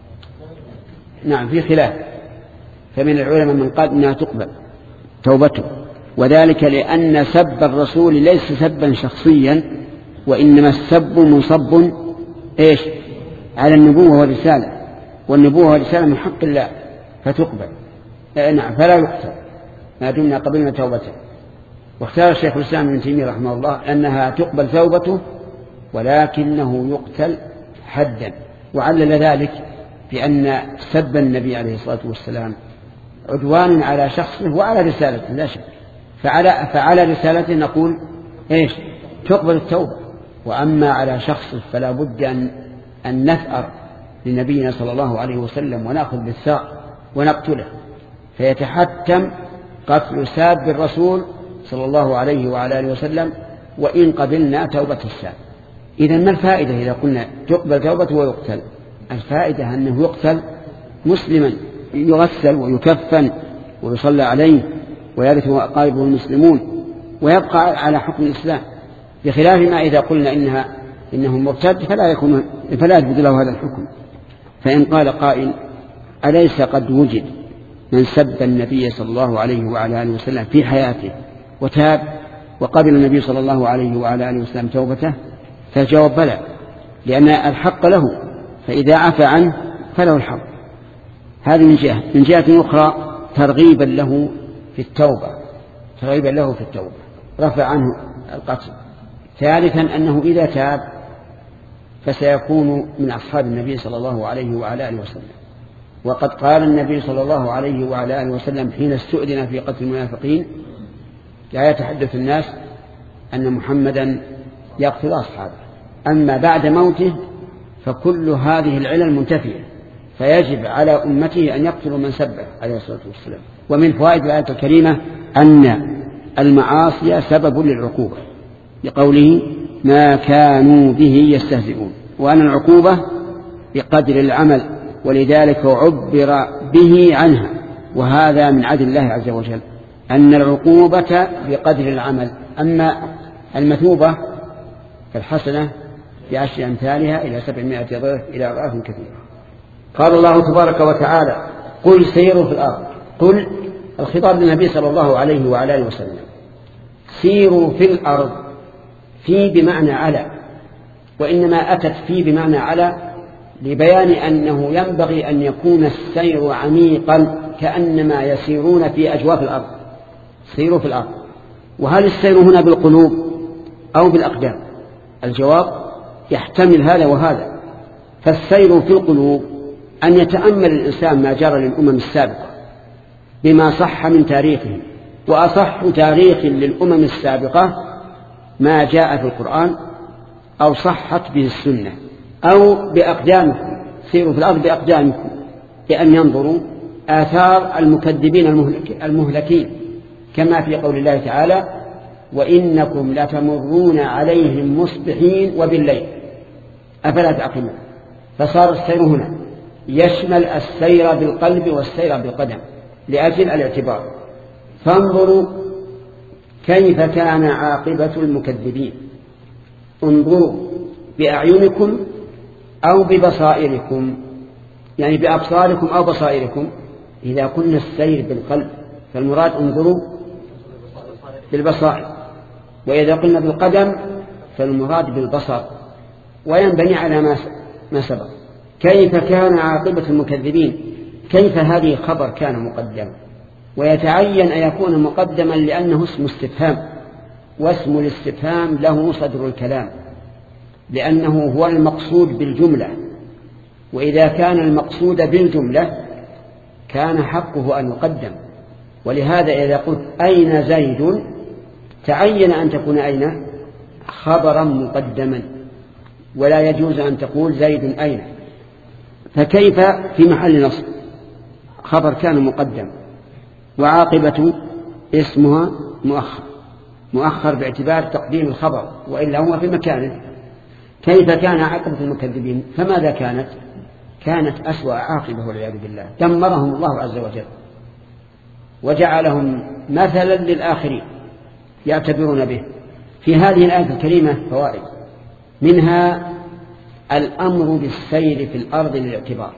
نعم في خلاف، فمن العلماء من قال إنها تقبل توبته، وذلك لأن سب الرسول ليس سبا شخصيا، وإنما السب منصب إيش على النبوة والرسالة، والنبوة والرسالة من حق الله فتقبل نعم فلا يقتل ما دمنا قبلنا توبته. واختار الشيخ الإسلام ابن تيمية رحمه الله أنها تقبل توبته ولكنه يقتل حدا، وعلل ذلك بأن سب النبي عليه الصلاة والسلام عدوان على شخصه وعلى رسالته لا شك، فعلى, فعلى رسالته نقول إيش تقبل التوبة، وأما على شخصه فلا بد أن, أن نثأر لنبينا صلى الله عليه وسلم ونأخذ بالثأر ونقتله، فيتحتم قتل ساب الرسول صلى الله عليه وعلى آله وسلم وإن قبلنا توبة الساب. إذن ما الفائدة إذا قلنا تقبل توبته ويقتل؟ الفائدة أنه يقتل مسلما يغسل ويكفن ويصلى عليه ويرث أقاربه المسلمون ويبقى على حكم الإسلام، بخلاف ما إذا قلنا إنها إنه مرتد فلا يكون فلا يثبت له هذا الحكم. فإن قال قائل أليس قد وجد من سب النبي صلى الله عليه وعلى آله وسلم في حياته وتاب وقبل النبي صلى الله عليه وعلى آله وسلم توبته؟ فالجواب بلى، لأن الحق له، فإذا عفى عنه فله الحق. هذه من جهة. من جهة أخرى ترغيبا له في التوبة ترغيبا له في التوبة رفع عنه القتل. ثالثا أنه إذا تاب فسيكون من أصحاب النبي صلى الله عليه وعلى آله وسلم، وقد قال النبي صلى الله عليه وعلى آله وسلم حين استؤذن في قتل المنافقين لا يتحدث الناس أن محمدا يقتل أصحابه، أما بعد موته فكل هذه العلل منتفية، فيجب على أمته أن يقتلوا من سبه عليه الصلاة والسلام. ومن فوائد الآية الكريمة أن المعاصي سبب للعقوبة لقوله ما كانوا به يستهزئون، وأن العقوبة بقدر العمل ولذلك عبر به عنها، وهذا من عدل الله عز وجل أن العقوبة بقدر العمل، أما المثوبة فالحسنة بعشر أمثالها إلى سبعمائة ضعف إلى أضعاف كثيرة. قال الله تبارك وتعالى قل سيروا في الأرض. قل الخطاب للنبي صلى الله عليه وعلى آله وسلم، سيروا في الأرض في بمعنى على، وإنما أتت في بمعنى على لبيان أنه ينبغي أن يكون السير عميقا كأنما يسيرون في أجواف الأرض. سيروا في الأرض. وهل السير هنا بالقلوب أو بالأقدام؟ الجواب يحتمل هذا وهذا. فالسير في القلوب أن يتأمل الإنسان ما جرى للأمم السابقة بما صح من تاريخهم، وأصح تاريخ للأمم السابقة ما جاء في القرآن أو صحت به السنة. أو بأقدامكم، سيروا في الأرض بأقدامكم، بأن ينظروا آثار المكذبين المهلكين، كما في قول الله تعالى وإنكم لتمرون عليهم مصبحين وبالليل أفلا تعقلون. فصار السير هنا يشمل السير بالقلب والسير بالقدم، لأجل الاعتبار. فانظروا كيف كان عاقبة المكذبين. انظروا بأعينكم أو ببصائركم، يعني بأبصاركم أو بصائركم. إذا قلنا السير بالقلب فالمراد انظروا بالبصائر، وإذا قلنا بالقدم فالمراد بالبصر، وينبني على ما سبق. كيف كان عاقبة المكذبين؟ كيف هذه خبر كان مقدم، ويتعين أن يكون مقدما لأنه اسم استفهام، واسم الاستفهام له صدر الكلام لأنه هو المقصود بالجملة، وإذا كان المقصود بالجملة كان حقه أن يقدم. ولهذا إذا قلت أين زيد تعين أن تكون أين خبرا مقدما، ولا يجوز أن تقول زيد أين. فكيف في محل نصب خبر كان مقدم، وعاقبة اسمها مؤخر مؤخر باعتبار تقديم الخبر، وإلا هو في مكانه. كيف كان عاقبة المكذبين؟ فماذا كانت؟ كانت أسوأ عاقبة والعياذ بالله، دمرهم الله عز وجل وجعلهم مثلا للآخرين يعتبرون به. في هذه الآية الكريمة فوائد، منها الأمر بالسير في الأرض للاعتبار،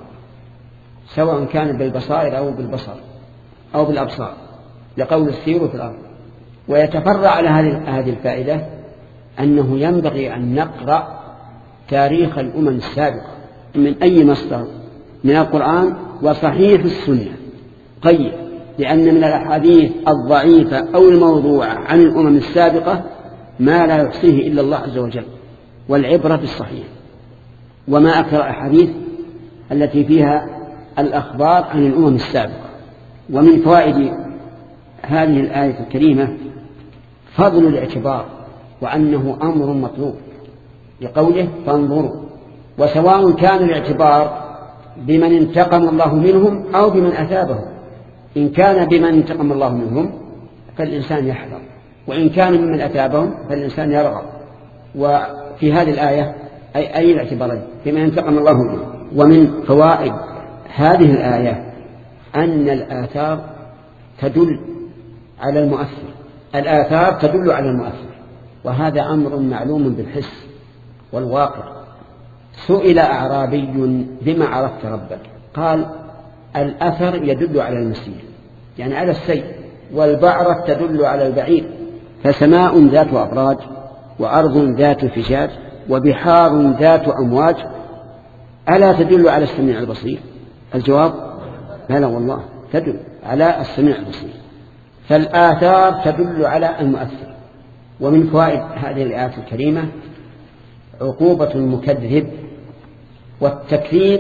سواء كان بالبصائر أو بالبصر أو بالأبصار، لقول السير في الأرض. ويتفرع على هذه الفائدة أنه ينبغي أن نقرأ تاريخ الأمم السابقة من أي مصدر من القرآن وصحيح السنة قيد، لأن من الأحاديث الضعيفة أو الموضوعة عن الأمم السابقة ما لا يحصيه إلا الله عز وجل، والعبرة بالصحيح. وما أكثر الأحاديث التي فيها الأخبار عن الأمم السابقة. ومن فوائد هذه الآية الكريمة فضل الاعتبار، وأنه أمر مطلوب لقوله فانظروا. وسواء كان الاعتبار بمن انتقم الله منهم أو بمن أثابهم. إن كان بمن انتقم الله منهم فالإنسان يحذر، وإن كان بمن أثابهم فالإنسان يرغب. وفي هذه الآية أي, أي الاعتبارين بمن انتقم الله منهم. ومن فوائد هذه الآية أن الآثار تدل على المؤثر، الآثار تدل على المؤثر، وهذا أمر معلوم بالحس والواقع. سئل أعرابي بما عرفت ربك؟ قال الأثر يدل على المسير، يعني على السير، والبعرة تدل على البعير. فسماء ذات أبراج، وأرض ذات فجاج، وبحار ذات أمواج، ألا تدل على السميع البصير؟ الجواب لا لا والله تدل على السميع البصير. فالآثار تدل على المؤثر. ومن فوائد هذه الآيات الكريمة عقوبة المكذب. والتكذيب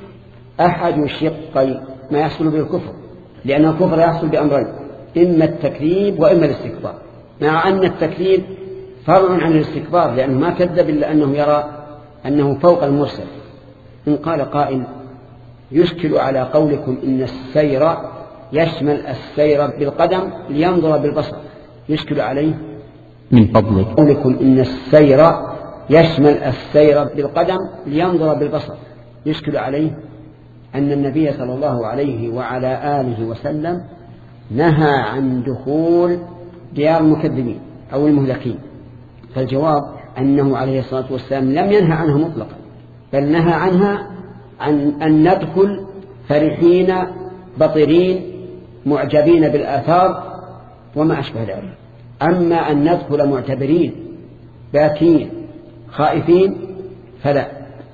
أحد شقي ما يحصل بالكفر، لأن الكفر يحصل بأمرين، إما التكذيب وإما الاستكبار، مع أن التكذيب فرع عن الاستكبار، لأنه ما كذب إلا أنه يرى أنه فوق المرسل. إن قال قائل يشكل على قولكم إن السير يشمل السير بالقدم لينظر بالبصر، يشكل عليه من فضلك قولكم إن السير يشمل السير بالقدم لينظر بالبصر، يشكل عليه أن النبي صلى الله عليه وعلى آله وسلم نهى عن دخول ديار المكذبين أو المهلكين. فالجواب أنه عليه الصلاة والسلام لم ينهى عنها مطلقا، بل نهى عنها عن أن ندخل فرحين بطرين معجبين بالآثار وما أشبه ذلك. أما أن ندخل معتبرين باكين خائفين فلا.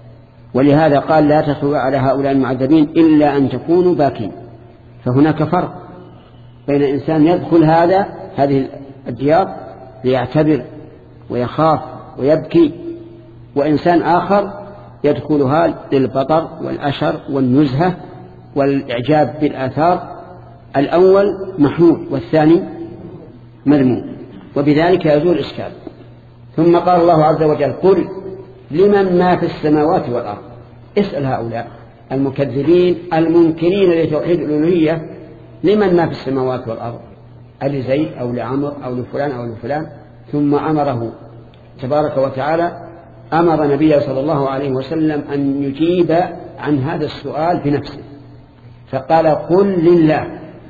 ولهذا قال لا تدخلوا على هؤلاء المعذبين إلا أن تكونوا باكين. فهناك فرق بين إنسان يدخل هذا هذه الديار ليعتبر ويخاف ويبكي، وإنسان آخر يدخلها للبطر والأشر والنزهة والإعجاب بالآثار. الأول محمود والثاني مذموم، وبذلك يزول الإشكال. ثم قال الله عز وجل قل لمن ما في السماوات والأرض. اسأل هؤلاء المكذبين المنكرين لتوحيد الألوهية لمن ما في السماوات والأرض، لزيد أو لعمر أو لفلان أو لفلان. ثم أمره تبارك وتعالى أمر نبيه صلى الله عليه وسلم أن يجيب عن هذا السؤال بنفسه، فقال قل لله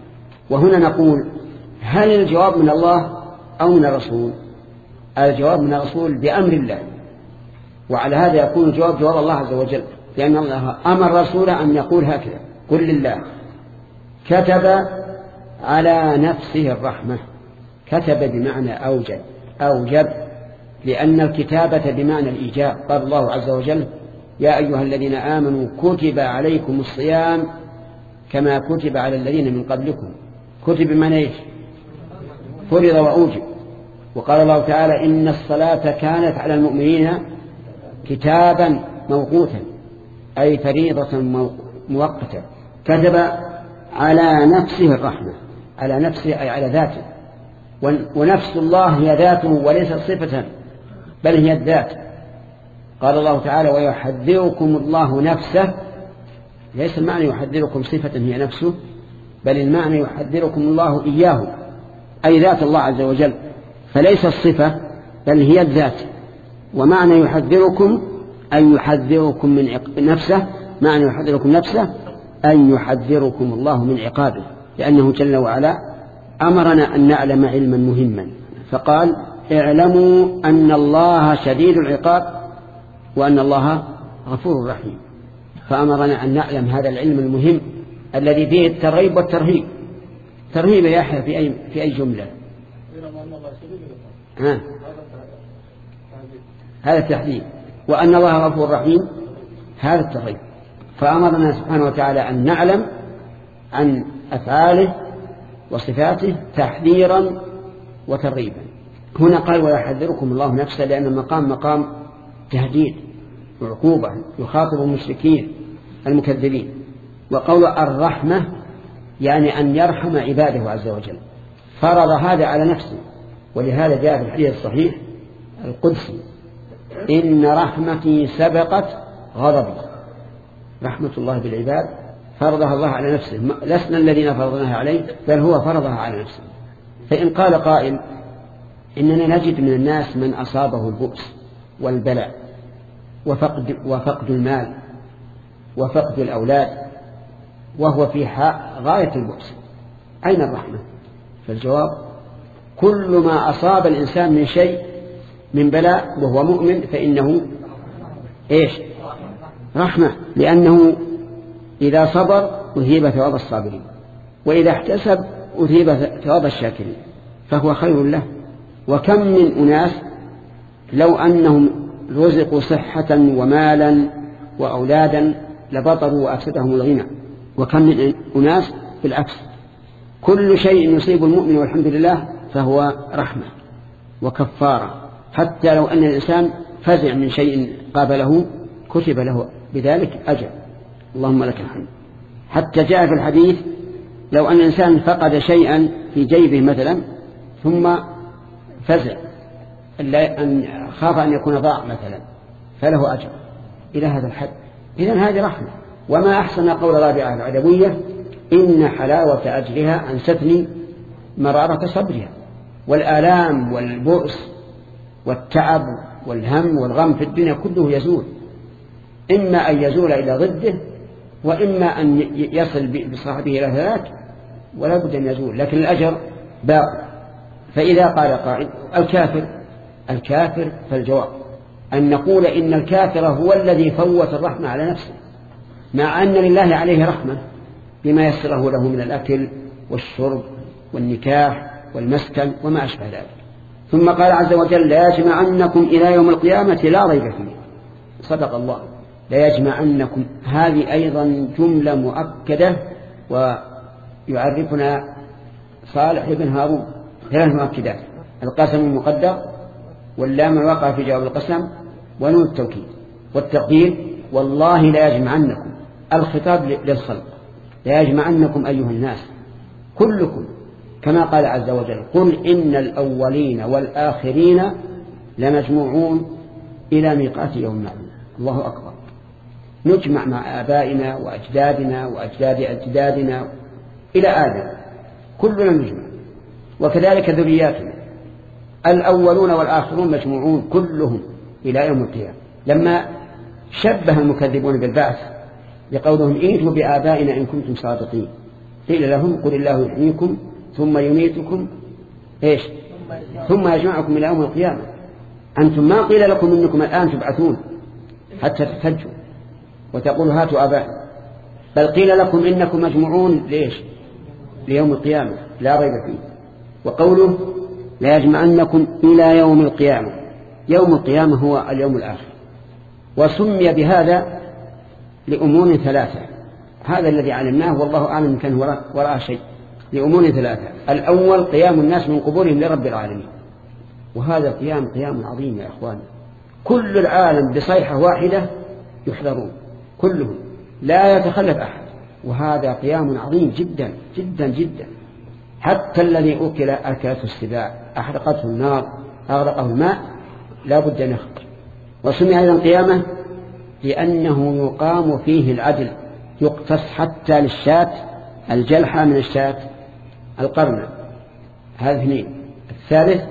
وهنا نقول هل الجواب من الله أو من الرسول؟ الجواب من الرسول بأمر الله، وعلى هذا يكون الجواب جواب الله عز وجل، لأن الله أمر رسوله أن يقول هكذا: قل لله كتب على نفسه الرحمة. كتب بمعنى أوجب أوجب لأن الكتابة بمعنى الإيجاب. قال الله عز وجل: يا أيها الذين آمنوا كتب عليكم الصيام كما كتب على الذين من قبلكم. كتب من إيش؟ فرض وأوجب. وقال الله تعالى: إن الصلاة كانت على المؤمنين كتابا موقوتا، أي فريضة مؤقتة. كتب على نفسه الرحمة، على نفسه أي على ذاته، ونفس الله هي ذاته وليست صفة بل هي الذات. قال الله تعالى: ويحذركم الله نفسه. ليس المعنى يحذركم صفة هي نفسه، بل المعنى يحذركم الله إياه، أي ذات الله عز وجل، فليس الصفة بل هي الذات. ومعنى يحذركم أن يحذركم من نفسه، معنى يحذركم نفسه أن يحذركم الله من عقابه، لأنه جل وعلا أمرنا أن نعلم علما مهما، فقال: اعلموا أن الله شديد العقاب وأن الله غفور رحيم. فأمرنا أن نعلم هذا العلم المهم الذي فيه الترغيب والترهيب. ترهيب يا يحيى في أي في أي جملة؟ ها. هذا التحذير. وأن الله غفور رحيم هذا الترغيب. فأمرنا سبحانه وتعالى أن نعلم عن أفعاله وصفاته تحذيرا وترغيبا. هنا قال: ويحذركم الله نفسه، لأن المقام مقام تهديد وعقوبة، يخاطب المشركين المكذبين. وقول الرحمة يعني أن يرحم عباده عز وجل، فرض هذا على نفسه. ولهذا جاء في الحديث الصحيح القدسي: إن رحمتي سبقت غضبي. رحمة الله بالعباد فرضها الله على نفسه، لسنا الذين فرضناها عليه، بل هو فرضها على نفسه. فإن قال قائل: إننا نجد من الناس من أصابه البؤس والبلاء وفقد, وفقد المال وفقد الأولاد وهو في غاية البؤس، أين الرحمة؟ فالجواب: كل ما أصاب الإنسان من شيء من بلاء وهو مؤمن فإنه إيش؟ رحمة، لأنه إذا صبر أثيب ثواب الصابرين، وإذا احتسب أثيب ثواب الشاكرين، فهو خير له. وكم من أناس لو أنهم رزقوا صحة ومالا وأولادا لبطروا وأفسدهم الغنى، وكم من أناس بالعكس. كل شيء يصيب المؤمن والحمد لله فهو رحمة وكفارة، حتى لو أن الإنسان فزع من شيء قابله كتب له بذلك أجر. اللهم لك الحمد. حتى جاء في الحديث: لو أن الإنسان فقد شيئا في جيبه مثلا ثم فزع أن خاف أن يكون ضاع مثلا فله أجر إلى هذا الحد. إذن هذه رحمة. وما أحسن قول رابعة العدوية: إن حلاوة أجرها أنستني مرارة صبرها. والآلام والبؤس والتعب والهم والغم في الدنيا كله يزول، إما أن يزول إلى ضده، وإما أن يصل بصاحبه إلى ذلك، ولا بد أن يزول، لكن الأجر باقي. فإذا قال قائل: الكافر الكافر فالجواب أن نقول إن الكافر هو الذي فوت الرحمة على نفسه، مع أن لله عليه رحمة بما يسره له من الأكل والشرب والنكاح والمسكن وما أشبه ذلك. ثم قال عز وجل: لا يجمعنكم إلى يوم القيامة لا ريب فيه. صدق الله، لا يجمعنكم. هذه أيضا جملة مؤكدة، ويعرفنا صالح بن هارون ثلاث مؤكدات: القسم المقدر، واللام الواقع في جواب القسم، ونون التوكيد، والتقدير والله لا يجمعنكم. الخطاب للخلق: لا يجمعنكم أيها الناس كلكم، كما قال عز وجل: قل إن الأولين والآخرين لمجموعون إلى ميقات يوم معلوم. الله أكبر. نجمع مع آبائنا وأجدادنا وأجداد أجدادنا إلى آدم، كلنا نجمع، وكذلك ذرياتنا. الأولون والآخرون مجموعون كلهم إلى يوم القيامة. لما شبه المكذبون بالبعث بقولهم: ائتوا بآبائنا إن كنتم صادقين، قيل لهم قل الله يحييكم ثم يميتكم إيش ثم يجمعكم إلى يوم القيامة. أنتم ما قيل لكم إنكم الآن تبعثون حتى تحتجوا وتقولوا هاتوا آباء، بل قيل لكم إنكم مجموعون ليش ليوم القيامة لا ريب فيه. وقوله لا يجمعنكم إلى يوم القيامة، يوم القيامة هو اليوم الآخر، وسمي بهذا لأمور ثلاثة، هذا الذي علمناه والله أعلم كان وراء شيء. لأمور ثلاثة: الأول قيام الناس من قبورهم لرب العالمين، وهذا القيام قيام عظيم يا أخوان، كل العالم بصيحة واحدة يحضرون كلهم لا يتخلف أحد، وهذا قيام عظيم جدا جدا جدا، حتى الذي أكل أكلته السباع أحرقته النار أغرقه الماء لا بد أن يخرج. وسمي أيضا قيامه لأنه يقام فيه العدل، يقتص حتى للشاة الجلحة من الشاة القرنة، هذا اثنين. الثالث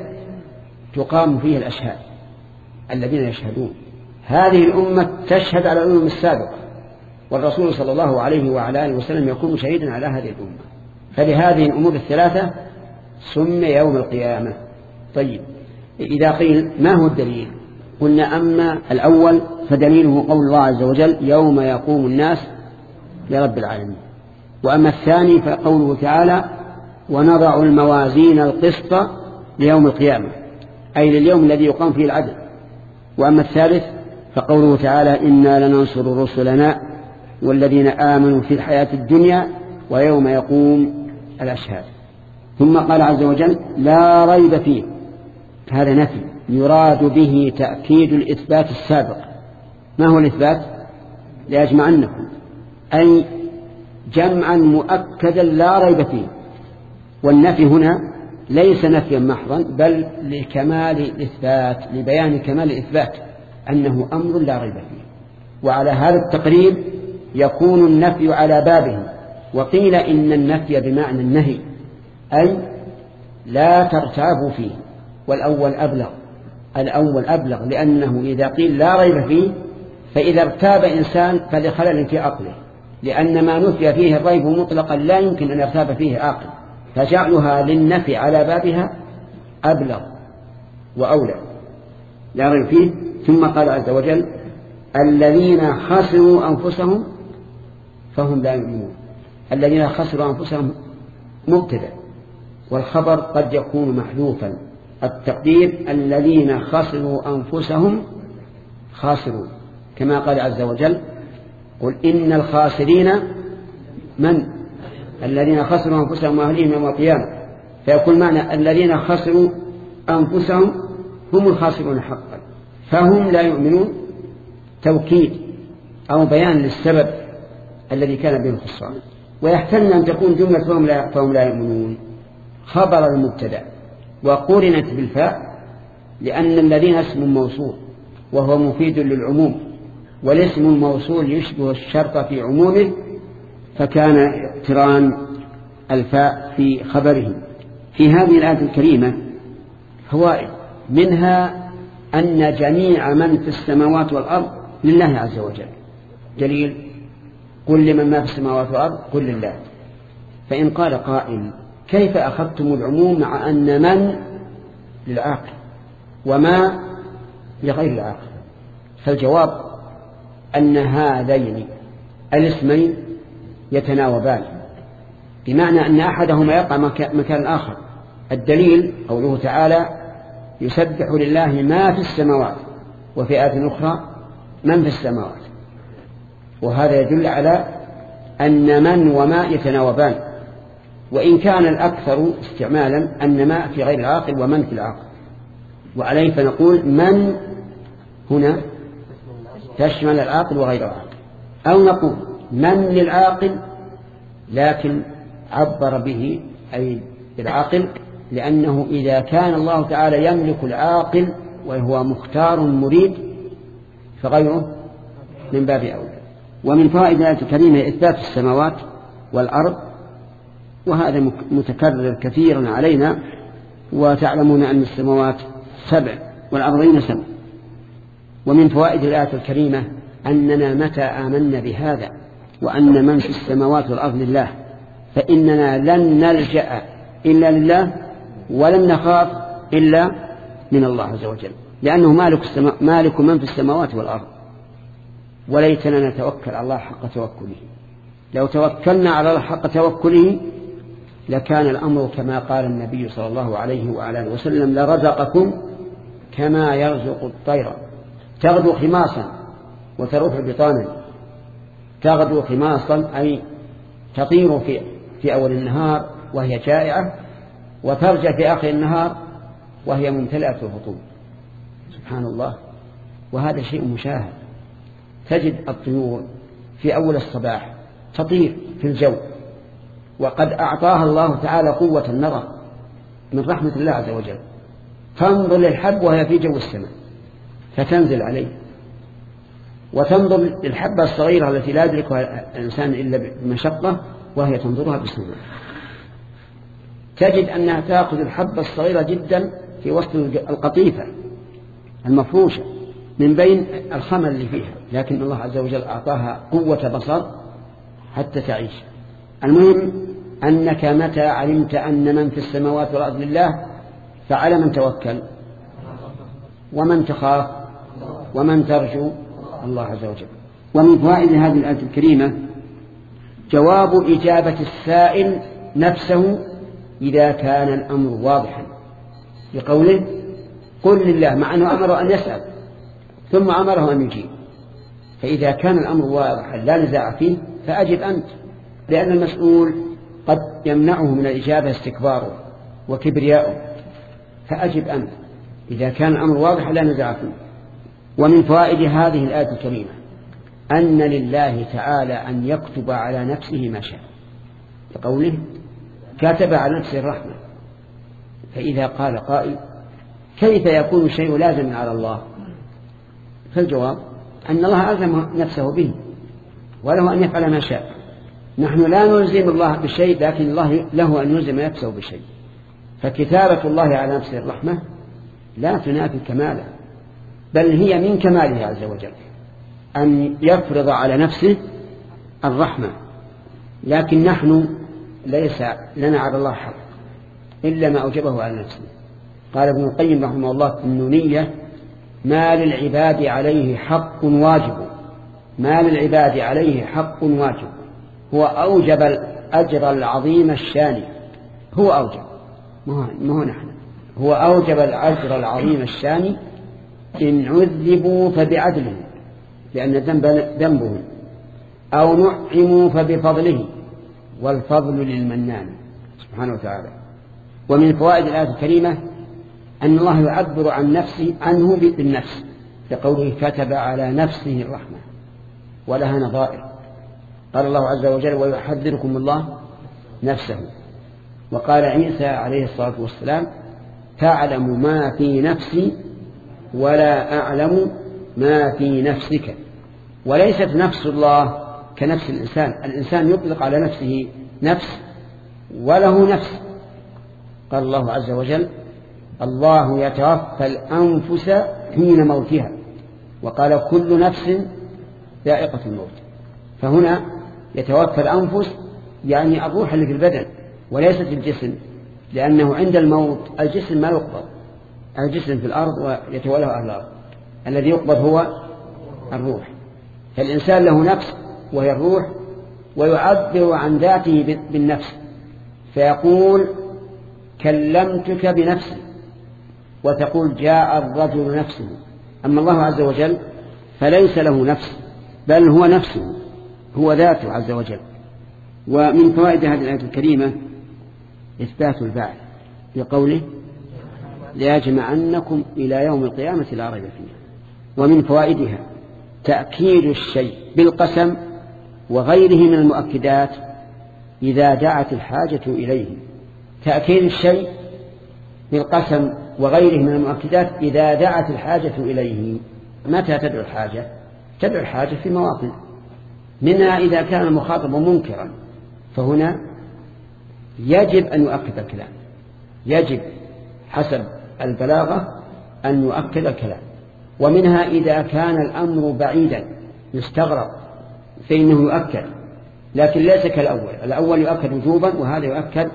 تقام فيه الأشهاد الذين يشهدون. هذه الأمة تشهد على الأمم السابقة، والرسول صلى الله عليه وعلى آله وسلم يكون شهيدا على هذه الأمة، فلهذه الأمور الثلاثة سمي يوم القيامة. طيب إذا قيل ما هو الدليل؟ قلنا أما الأول فدليله قول الله عز وجل يوم يقوم الناس لرب العالمين، وأما الثاني فقوله تعالى ونضع الموازين القسط ليوم القيامة، أي لليوم الذي يقام فيه العدل. وأما الثالث فقوله تعالى إنا لننصر رسلنا والذين آمنوا في الحياة الدنيا ويوم يقوم الأشهاد. ثم قال عز وجل لا ريب فيه، هذا نفي يراد به تأكيد الإثبات السابق. ما هو الإثبات؟ ليجمعنكم، أي جمعا مؤكدا لا ريب فيه. والنفي هنا ليس نفيا محضا بل لكمال الإثبات، لبيان كمال الإثبات أنه أمر لا ريب فيه. وعلى هذا التقريب يكون النفي على بابه. وقيل إن النفي بمعنى النهي، أي لا ترتابوا فيه، والأول أبلغ، الأول أبلغ لأنه إذا قيل لا ريب فيه فإذا ارتاب إنسان فلخلل في عقله، لأن ما نفي فيه الريب مطلقا لا يمكن أن يرتاب فيه عاقل، فجعلها للنفي على بابها أبلغ وأولى لا ريب فيه. ثم قال عز وجل الذين خسروا أنفسهم فهم لا يؤمنون. الذين خسروا أنفسهم مبتدأ، والخبر قد يكون محذوفا، التقدير الذين خسروا أنفسهم خاسرون، كما قال عز وجل قل إن الخاسرين من الذين خسروا أنفسهم وأهليهم يوم القيامة، فيكون معنى الذين خسروا أنفسهم هم الخاسرون حقا، فهم لا يؤمنون توكيد أو بيان للسبب الذي كان به الخسران. ويحتمل أن تكون جملة فهم لا, فهم لا يؤمنون خبر المبتدأ وقرنت بالفاء، لأن الذين اسم موصول وهو مفيد للعموم، والاسم الموصول يشبه الشرط في عمومه، فكان اقتران الفاء في خبره. في هذه الآية الكريمة فوائد، منها أن جميع من في السماوات والأرض لله عز وجل. دليل قل لمن ما في السماوات والأرض قل لله. فإن قال قائل كيف أخذتم العموم مع أن من للعاقل وما لغير العاقل؟ فالجواب أن هذين الاسمين يتناوبان، بمعنى أن أحدهما يقع مكان الآخر. الدليل قوله تعالى يسبح لله ما في السماوات، وفي آية أخرى من في السماوات، وهذا يدل على أن من وما يتناوبان، وإن كان الأكثر استعمالا أن ما في غير العاقل ومن في العاقل. وعليه فنقول من هنا تشمل العاقل وغير العاقل، أو نقول من للعاقل لكن عبر به أي العاقل، لأنه إذا كان الله تعالى يملك العاقل وهو مختار مريد فغيره من باب أولى. ومن فوائد الآية الكريمة إثبات السماوات والأرض، وهذا متكرر كثيرا علينا، وتعلمون أن السماوات سبع والأرضين سبع. ومن فوائد الآية الكريمة أننا متى آمنا بهذا وأن من في السماوات والأرض لله فإننا لن نلجأ إلا لله ولن نخاف إلا من الله عز وجل، لأنه مالك, السما... مالك من في السماوات والأرض. وليتنا نتوكل على الله حق توكله. لو توكلنا على الله حق توكله لكان الأمر كما قال النبي صلى الله عليه وعلى وسلم: لرزقكم كما يرزق الطير تغدو خماصا وتروح بطانا. تغدو خماصا أي تطير في, في أول النهار وهي جائعة، وترجع في آخر النهار وهي ممتلئة البطون. سبحان الله. وهذا شيء مشاهد. تجد الطيور في أول الصباح تطير في الجو، وقد أعطاها الله تعالى قوة النظر من رحمة الله عز وجل، تنظر للحب وهي في جو السماء فتنزل عليه، وتنظر للحبة الصغيرة التي لا يدركها الإنسان إلا بمشقة وهي تنظرها بالسماء. تجد أنها تأخذ الحبة الصغيرة جدا في وسط القطيفة المفروشة من بين الخمل اللي فيها، لكن الله عز وجل أعطاها قوة بصر حتى تعيش. المهم أنك متى علمت أن من في السماوات والأرض لله فعلى من توكل، ومن تخاف، ومن ترجو الله عز وجل. ومن فوائد هذه الآية الكريمة جواب إجابة السائل نفسه إذا كان الأمر واضحا، بقوله: قل لله، مع أنه أمره أن يسأل ثم أمره أن يجيب. فإذا كان الأمر واضحا لا نزاع فيه فأجب أنت، لأن المسؤول قد يمنعه من الإجابة استكباره وكبرياؤه، فأجب أنت إذا كان الأمر واضحا لا نزاع فيه. ومن فوائد هذه الآية الكريمة أن لله تعالى أن يكتب على نفسه ما شاء، بقوله: كتب على نفسه الرحمة. فإذا قال قائل: كيف يكون الشيء لازم على الله؟ فالجواب أن الله ألزم نفسه به وله أن يفعل ما شاء. نحن لا نلزم الله بشيء، لكن الله له أن يلزم نفسه بشيء. فكتابة الله على نفسه الرحمة لا تنافي كماله، بل هي من كماله عز وجل أن يفرض على نفسه الرحمة. لكن نحن ليس لنا على الله حق إلا ما أوجبه على نفسه. قال ابن القيم رحمه الله في النونية: ما للعباد عليه حق واجب، ما للعباد عليه حق واجب، هو أوجب الأجر العظيم الشاني. هو أوجب، ما هو نحن. هو أوجب الأجر العظيم الشاني إن عذبوا فبعدله لأن الذنب ذنبهم، أو نعموا فبفضله، والفضل للمنان سبحانه وتعالى. ومن فوائد الآية الكريمة أن الله يعبر عن نفسه عنه بالنفس، بقوله: كتب على نفسه الرحمة، ولها نظائر. قال الله عز وجل: ويحذركم الله نفسه. وقال عيسى عليه الصلاة والسلام: تعلم ما في نفسي ولا أعلم ما في نفسك. وليست نفس الله كنفس الإنسان، الإنسان يطلق على نفسه نفس وله نفس. قال الله عز وجل: الله يتوفى الأنفس حين موتها، وقال: كل نفس ذائقة الموت. فهنا يتوفى الأنفس يعني الروح اللي في البدن وليست الجسم، لأنه عند الموت الجسم ما يقبض، الجسم في الأرض ويتولى أهل الأرض، الذي يقبض هو الروح. فالإنسان له نفس وهي الروح، ويعبر عن ذاته بالنفس فيقول: كلمتك بنفسي، وتقول: جاء الرجل نفسه. أما الله عز وجل فليس له نفس، بل هو نفسه، هو ذاته عز وجل. ومن فوائد هذه الآية الكريمة إثبات البعث بقوله: ليجمعنكم إلى يوم القيامة لا ريب فيه. ومن فوائدها تأكيد الشيء بالقسم وغيره من المؤكدات إذا دعت الحاجة إليه. تأكيد الشيء بالقسم وغيره من المؤكدات إذا دعت الحاجة إليه. متى تدعو الحاجة؟ تدعو الحاجة في مواطن، منها إذا كان المخاطب منكرا، فهنا يجب أن يؤكد الكلام، يجب حسب البلاغة أن يؤكد الكلام. ومنها إذا كان الأمر بعيدا يستغرب فإنه يؤكد، لكن ليس كالأول. الأول يؤكد وجوبا وهذا يؤكد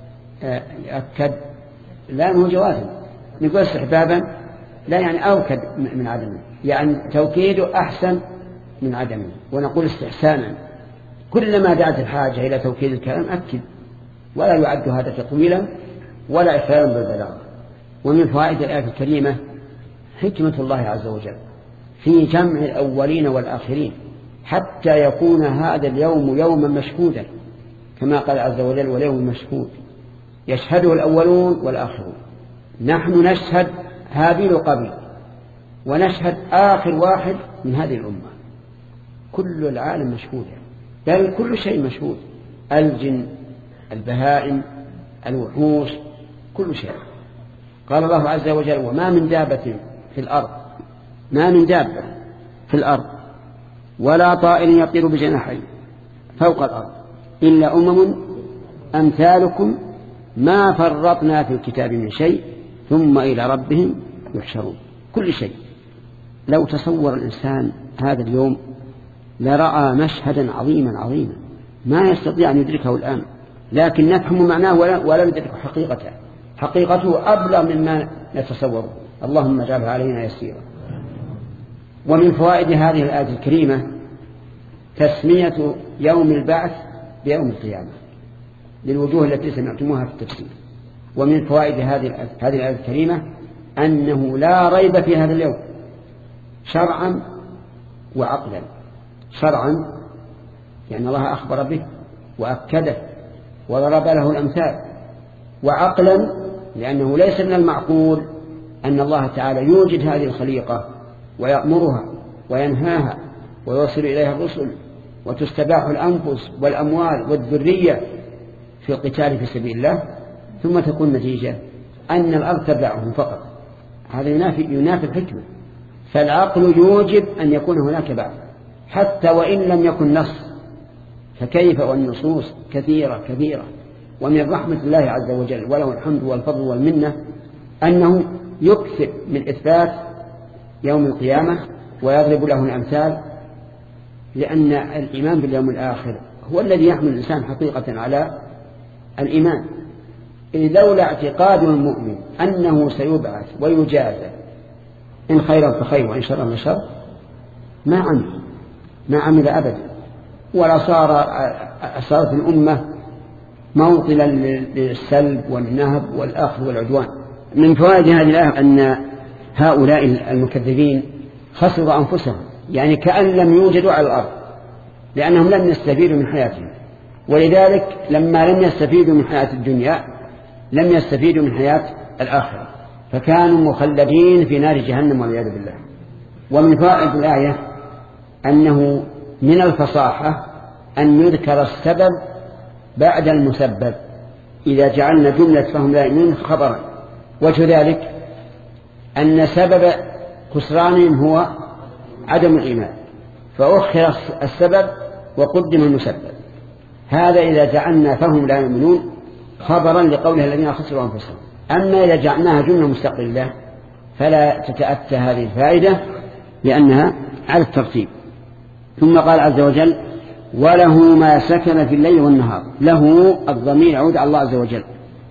يؤكد لا هو جوازا. نقول استحبابا لا يعني أوكد من عدمه، يعني توكيده أحسن من عدمه. ونقول استحسانا كلما دعت الحاجة إلى توكيد الكلام أكد، ولا يعد هذا تطويلا ولا إخلالا بالبلاغة. ومن فوائد الآية الكريمة حكمة الله عز وجل في جمع الأولين والآخرين حتى يكون هذا اليوم يوما مشهودا، كما قال عز وجل واليوم مشهود يشهده الأولون والآخرون. نحن نشهد هابيل وقابيل، ونشهد آخر واحد من هذه الأمة. كل العالم مشهود، بل كل شيء مشهود، الجن، البهائم، الوحوش، كل شيء. قال الله عز وجل وما من دابة في الأرض، ما من دابة في الأرض ولا طائر يطير بجناحين فوق الأرض إلا أمم أمثالكم ما فرطنا في الكتاب من شيء ثم إلى ربهم يحشرون. كل شيء. لو تصور الإنسان هذا اليوم لرأى مشهدا عظيما عظيما ما يستطيع أن يدركه الآن، لكن نفهم معناه ولا, ولا ندرك حقيقته. حقيقته أبلغ مما نتصوره. اللهم اجعلها علينا يسيرا. ومن فوائد هذه الآية الكريمة تسمية يوم البعث بيوم القيامة للوجوه التي سمعتموها في التفسير. ومن فوائد هذه هذه الآية الكريمة أنه لا ريب في هذا اليوم شرعا وعقلا. شرعا يعني الله أخبر به وأكده وضرب له الأمثال، وعقلا لأنه ليس من المعقول أن الله تعالى يوجد هذه الخليقة ويأمرها وينهاها ويوصل إليها الرسل وتستباح الأنفس والأموال والذرية في القتال في سبيل الله، ثم تكون نتيجة أن الأرض تبلعهم فقط. هذا ينافي, ينافي الحكمة. فالعقل يوجب أن يكون هناك بعث حتى وإن لم يكن نص، فكيف والنصوص كثيرة كثيرة. ومن رحمة الله عز وجل وله الحمد والفضل والمنة أنه يكثر من إثبات يوم القيامة ويضرب له الأمثال، لأن الإيمان باليوم الآخر هو الذي يحمل الإنسان حقيقة على الإيمان. إذ لولا اعتقاد المؤمن أنه سيبعث ويجازى إن خيرا فخير وإن شرا فشر ما عمل ما عمل أبدا، ولا صار صارت الأمة موطلا للسلب والنهب والأخذ والعدوان. من فوائد هذه الآية أن هؤلاء المكذبين خسروا أنفسهم، يعني كأن لم يوجدوا على الأرض، لأنهم لم يستفيدوا من حياتهم. ولذلك لما لم يستفيدوا من حياة الدنيا لم يستفيدوا من حياة الآخرة، فكانوا مخلدين في نار جهنم والعياذ بالله. ومن فوائد الآية أنه من الفصاحة أن يذكر السبب بعد المسبب إذا جعلنا جملة فهم لا يؤمنون خبرا. وجه ذلك أن سبب خسرانهم هو عدم الإيمان، فأخر السبب وقدم المسبب. هذا إذا جعلنا فهم لا يؤمنون خبرا لقوله الذين خسروا أنفسهم. أما إذا جعلناها جملة مستقلة فلا تتأتى هذه الفائدة لأنها على الترتيب. ثم قال عز وجل وله ما سكن في الليل والنهار. له الضمير يعود على الله عز وجل.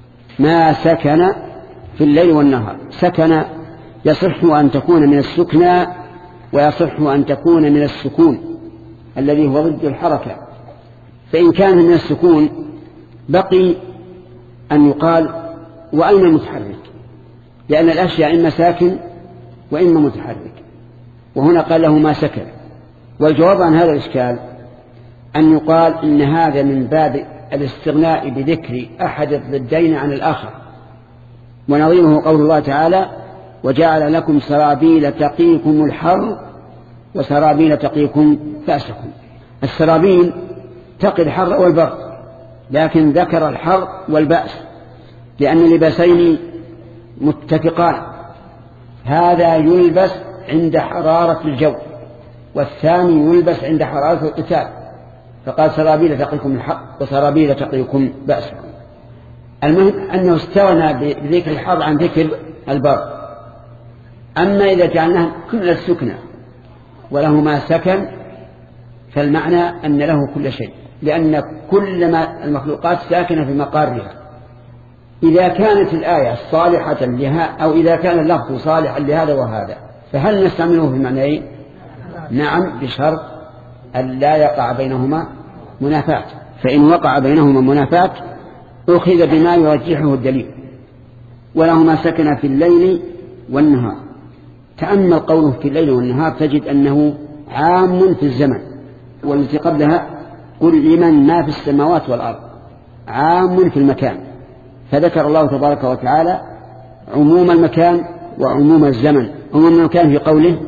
ما سكن في الليل والنهار. سكن يصح أن تكون من السكنى ويصح أن تكون من السكون الذي هو ضد الحركة. فإن كان من السكون بقي أن يقال وأين المتحرك، لأن الأشياء إما ساكن وإما متحرك، وهنا قال له ما سكن. والجواب عن هذا الإشكال أن يقال إن هذا من باب الاستغناء بذكر أحد الضدين عن الآخر، ونظيره قول الله تعالى وجعل لكم سرابيل تقيكم الحر وسرابيل تقيكم بأسكم. السرابيل تقي الحر والبرد، لكن ذكر الحر والبأس لأن اللباسين متفقان. هذا يلبس عند حرارة الجو والثاني يلبس عند حرارة القتال، فقال سرابيل تقيكم الحر وسرابيل تقيكم بأسكم. المهم أنه استغنى بذكر الحر عن ذكر البرد. أما إذا جعلناه كل السكنة وله ما سكن فالمعنى أن له كل شيء لأن كل ما المخلوقات ساكنة في مقارها. إذا كانت الآية صالحة لها أو إذا كان اللفظ صالحا لهذا وهذا فهل نستعمله في المعنيين؟ نعم، بشرط أن لا يقع بينهما منافاة، فإن وقع بينهما منافاة أخذ بما يرجحه الدليل. ولهما سكن في الليل والنهار. تأمل قوله في الليل والنهار تجد أنه عام في الزمن، والتي قبلها قل لمن ما في السماوات والأرض، عام في المكان. فذكر الله تبارك وتعالى عموم المكان وعموم الزمن. عموم المكان في قوله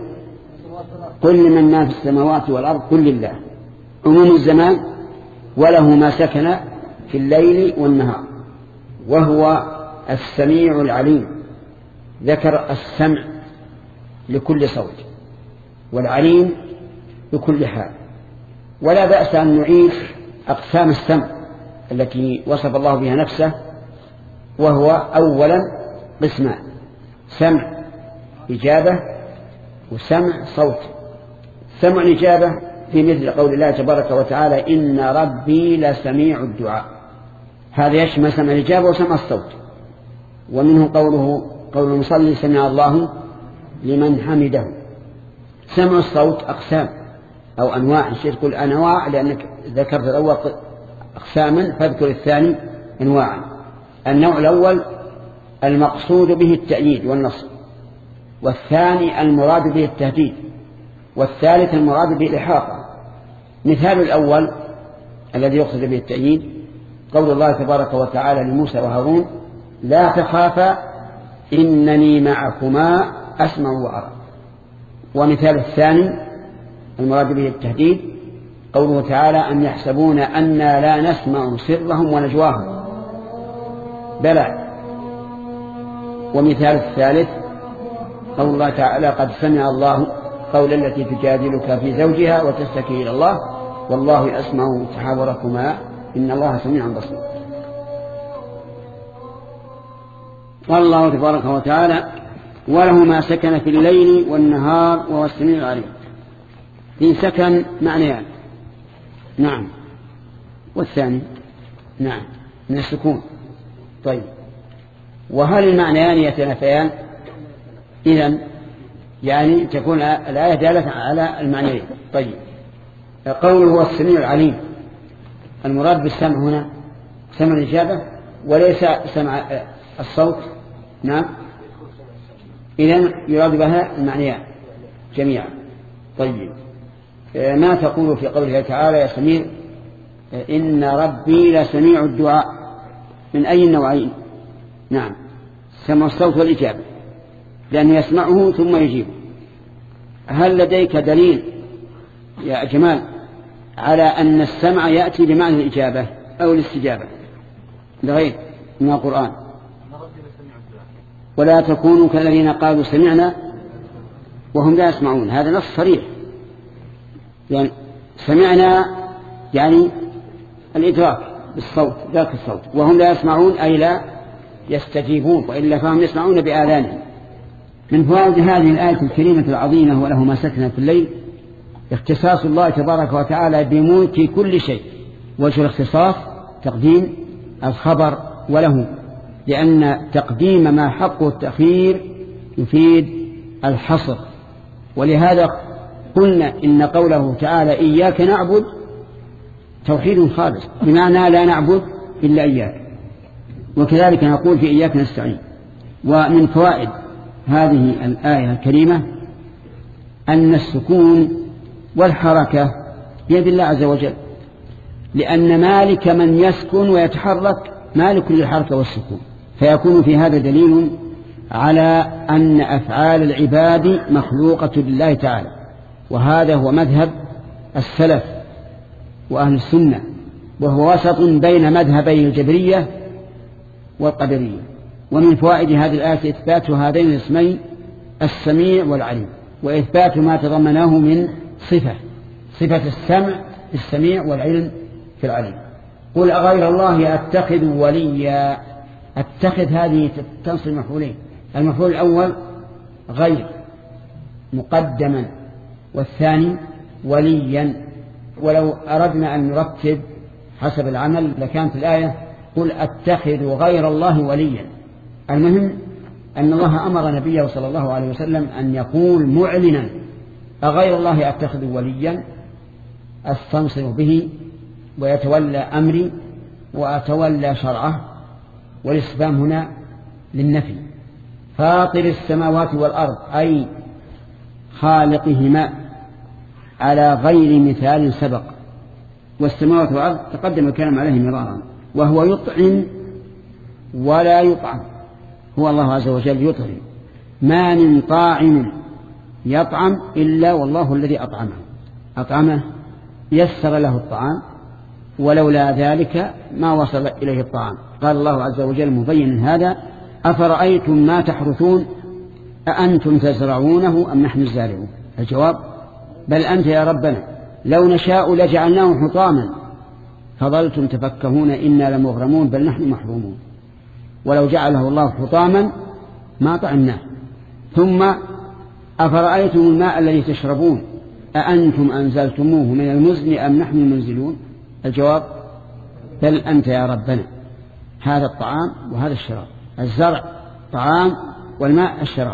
قل لمن ما في السماوات والأرض قل لله. عموم الزمان وله ما سكن في الليل والنهار، وهو السميع العليم. ذكر السمع لكل صوت والعليم بكل حال. ولا بأس أن نعيد أقسام السمع التي وصف الله بها نفسه، وهو أولا قسمان: سمع إجابة وسمع صوت. سمع الإجابة في مثل قول الله تبارك وتعالى إن ربي لسميع الدعاء، هذا يشمل سمع الإجابة وسمع الصوت. ومنه قوله قول المصلي سمع الله لمن حمده. سمع الصوت أقسام أو أنواع، شيء تقول أنواع لأنك ذكرت الأول أقساما فاذكر الثاني أنواعا. النوع الأول المقصود به التأييد والنصر، والثاني المراد به التهديد، والثالث المراد به الإحاطة. مثال الأول الذي يقصد به التأييد قول الله تبارك وتعالى لموسى وهارون لا تخافا إنني معكما أسمع وأرى. ومثال الثاني المراد به التهديد قوله تعالى أم يحسبون أنا لا نسمع سرهم ونجواهم بلى. ومثال الثالث قول الله تعالى قد سمع الله قول التي تجادلك في زوجها وتشتكي إلى الله والله يسمع تحاوركما إن الله سميع بصير. قال الله تبارك وتعالى وله ما سكن في الليل والنهار وهو السميع العليم. في سكن معنيان، نعم، والثاني نعم من السكون. طيب، وهل المعنيان يتنافيان؟ إذن يعني تكون الآية دالة على المعنيين. طيب، قوله هو السميع العليم المراد بالسمع هنا سمع الإجابة وليس سمع الصوت. نعم، إذن يراد بها المعنيان جميعا. طيب، ما تقول في قوله تعالى يا سميع إن ربي لسميع الدعاء؟ من أي النوعين؟ نعم، سمع الصوت والإجابة لأنه يسمعه ثم يجيبه. هل لديك دليل يا جمال على أن السمع يأتي بمعنى الإجابة أو الاستجابة لغير من القرآن؟ ولا تكونوا كالذين قالوا سمعنا وهم لا يسمعون، هذا نص صريح. يعني سمعنا يعني الإدراك بالصوت ذاك الصوت، وهم لا يسمعون أي لا يستجيبون، وإلا فهم يسمعون بآذانهم. من فوائد هذه الآية الكريمة العظيمة وله ما سكن في الليل اختصاص الله تبارك وتعالى بملك كل شيء. وجه الاختصاص تقديم الخبر وله، لأن تقديم ما حقه التأخير يفيد الحصر. ولهذا قلنا إن قوله تعالى إياك نعبد توحيد خالص بمعنى لا نعبد إلا إياك، وكذلك نقول في إياك نستعين. ومن فوائد هذه الآية الكريمة أن السكون والحركة بيد الله عز وجل، لأن مالك من يسكن ويتحرك مالك للحركة والسكون، فيكون في هذا دليل على أن أفعال العباد مخلوقة لله تعالى. وهذا هو مذهب السلف وأهل السنة، وهو وسط بين مذهبي الجبرية والقدرية. ومن فوائد هذه الآية إثبات هذين الاسمين السميع والعليم، وإثبات ما تضمناه من صفة صفة السمع في السميع والعلم في العليم. قل أغير الله أتخذ وليا. أتخذ هذه تنصب مفعولين، المفعول الأول غير مقدما، والثاني وليا. ولو أردنا أن نرتب حسب العمل لكانت الآية قل أتخذ غير الله وليا. المهم أن الله أمر نبيه صلى الله عليه وسلم أن يقول معلنا أغير الله أتخذ وليا أستنصر به ويتولى أمري وأتولى شرعه، والاستفهام هنا للنفي. فاطر السماوات والأرض أي خالقهما على غير مثال سبق، والسماوات والأرض تقدم الكلام عليه مرارا. وهو يطعم ولا يطعم، هو الله عز وجل يطعم، ما من طاعم يطعم إلا والله الذي أطعمه أطعمه يسر له الطعام، ولولا ذلك ما وصل إليه الطعام. قال الله عز وجل مبينا هذا أفرأيتم ما تحرثون أأنتم تزرعونه أم نحن الزارعون؟ الجواب بل أنت يا ربنا، لو نشاء لجعلناه حطاما فظلتم تفكهون إنا لمغرمون بل نحن محرومون. ولو جعله الله حطاما ما طعمناه. ثم أفرأيتم الماء الذي تشربون أأنتم أنزلتموه من المزن أم نحن المنزلون؟ الجواب بل أنت يا ربنا، هذا الطعام وهذا الشراب، الزرع طعام والماء الشراب.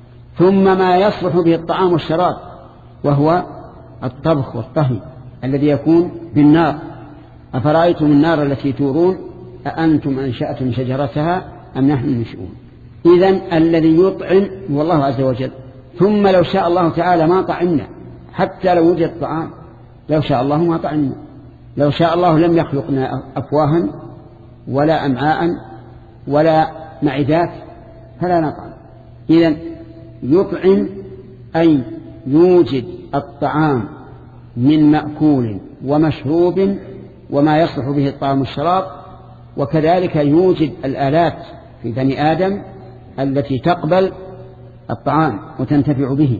ثم ما يصلح به الطعام والشراب وهو الطبخ والطهي الذي يكون بالنار. أفرأيتم النار التي تورون أأنتم أنشأتم شجرتها أم نحن المنشئون؟ إذن الذي يطعم هو الله عز وجل. ثم لو شاء الله تعالى ما طعمنا، حتى لو وجد طعام لو شاء الله ما طعمنا. لو شاء الله لم يخلقنا أفواها ولا أمعاء ولا معدات فلا نطعم. إذن يطعم أي يوجد الطعام من مأكول ومشروب وما يصلح به الطعام والشراب، وكذلك يوجد الآلات في بني آدم التي تقبل الطعام وتنتفع به.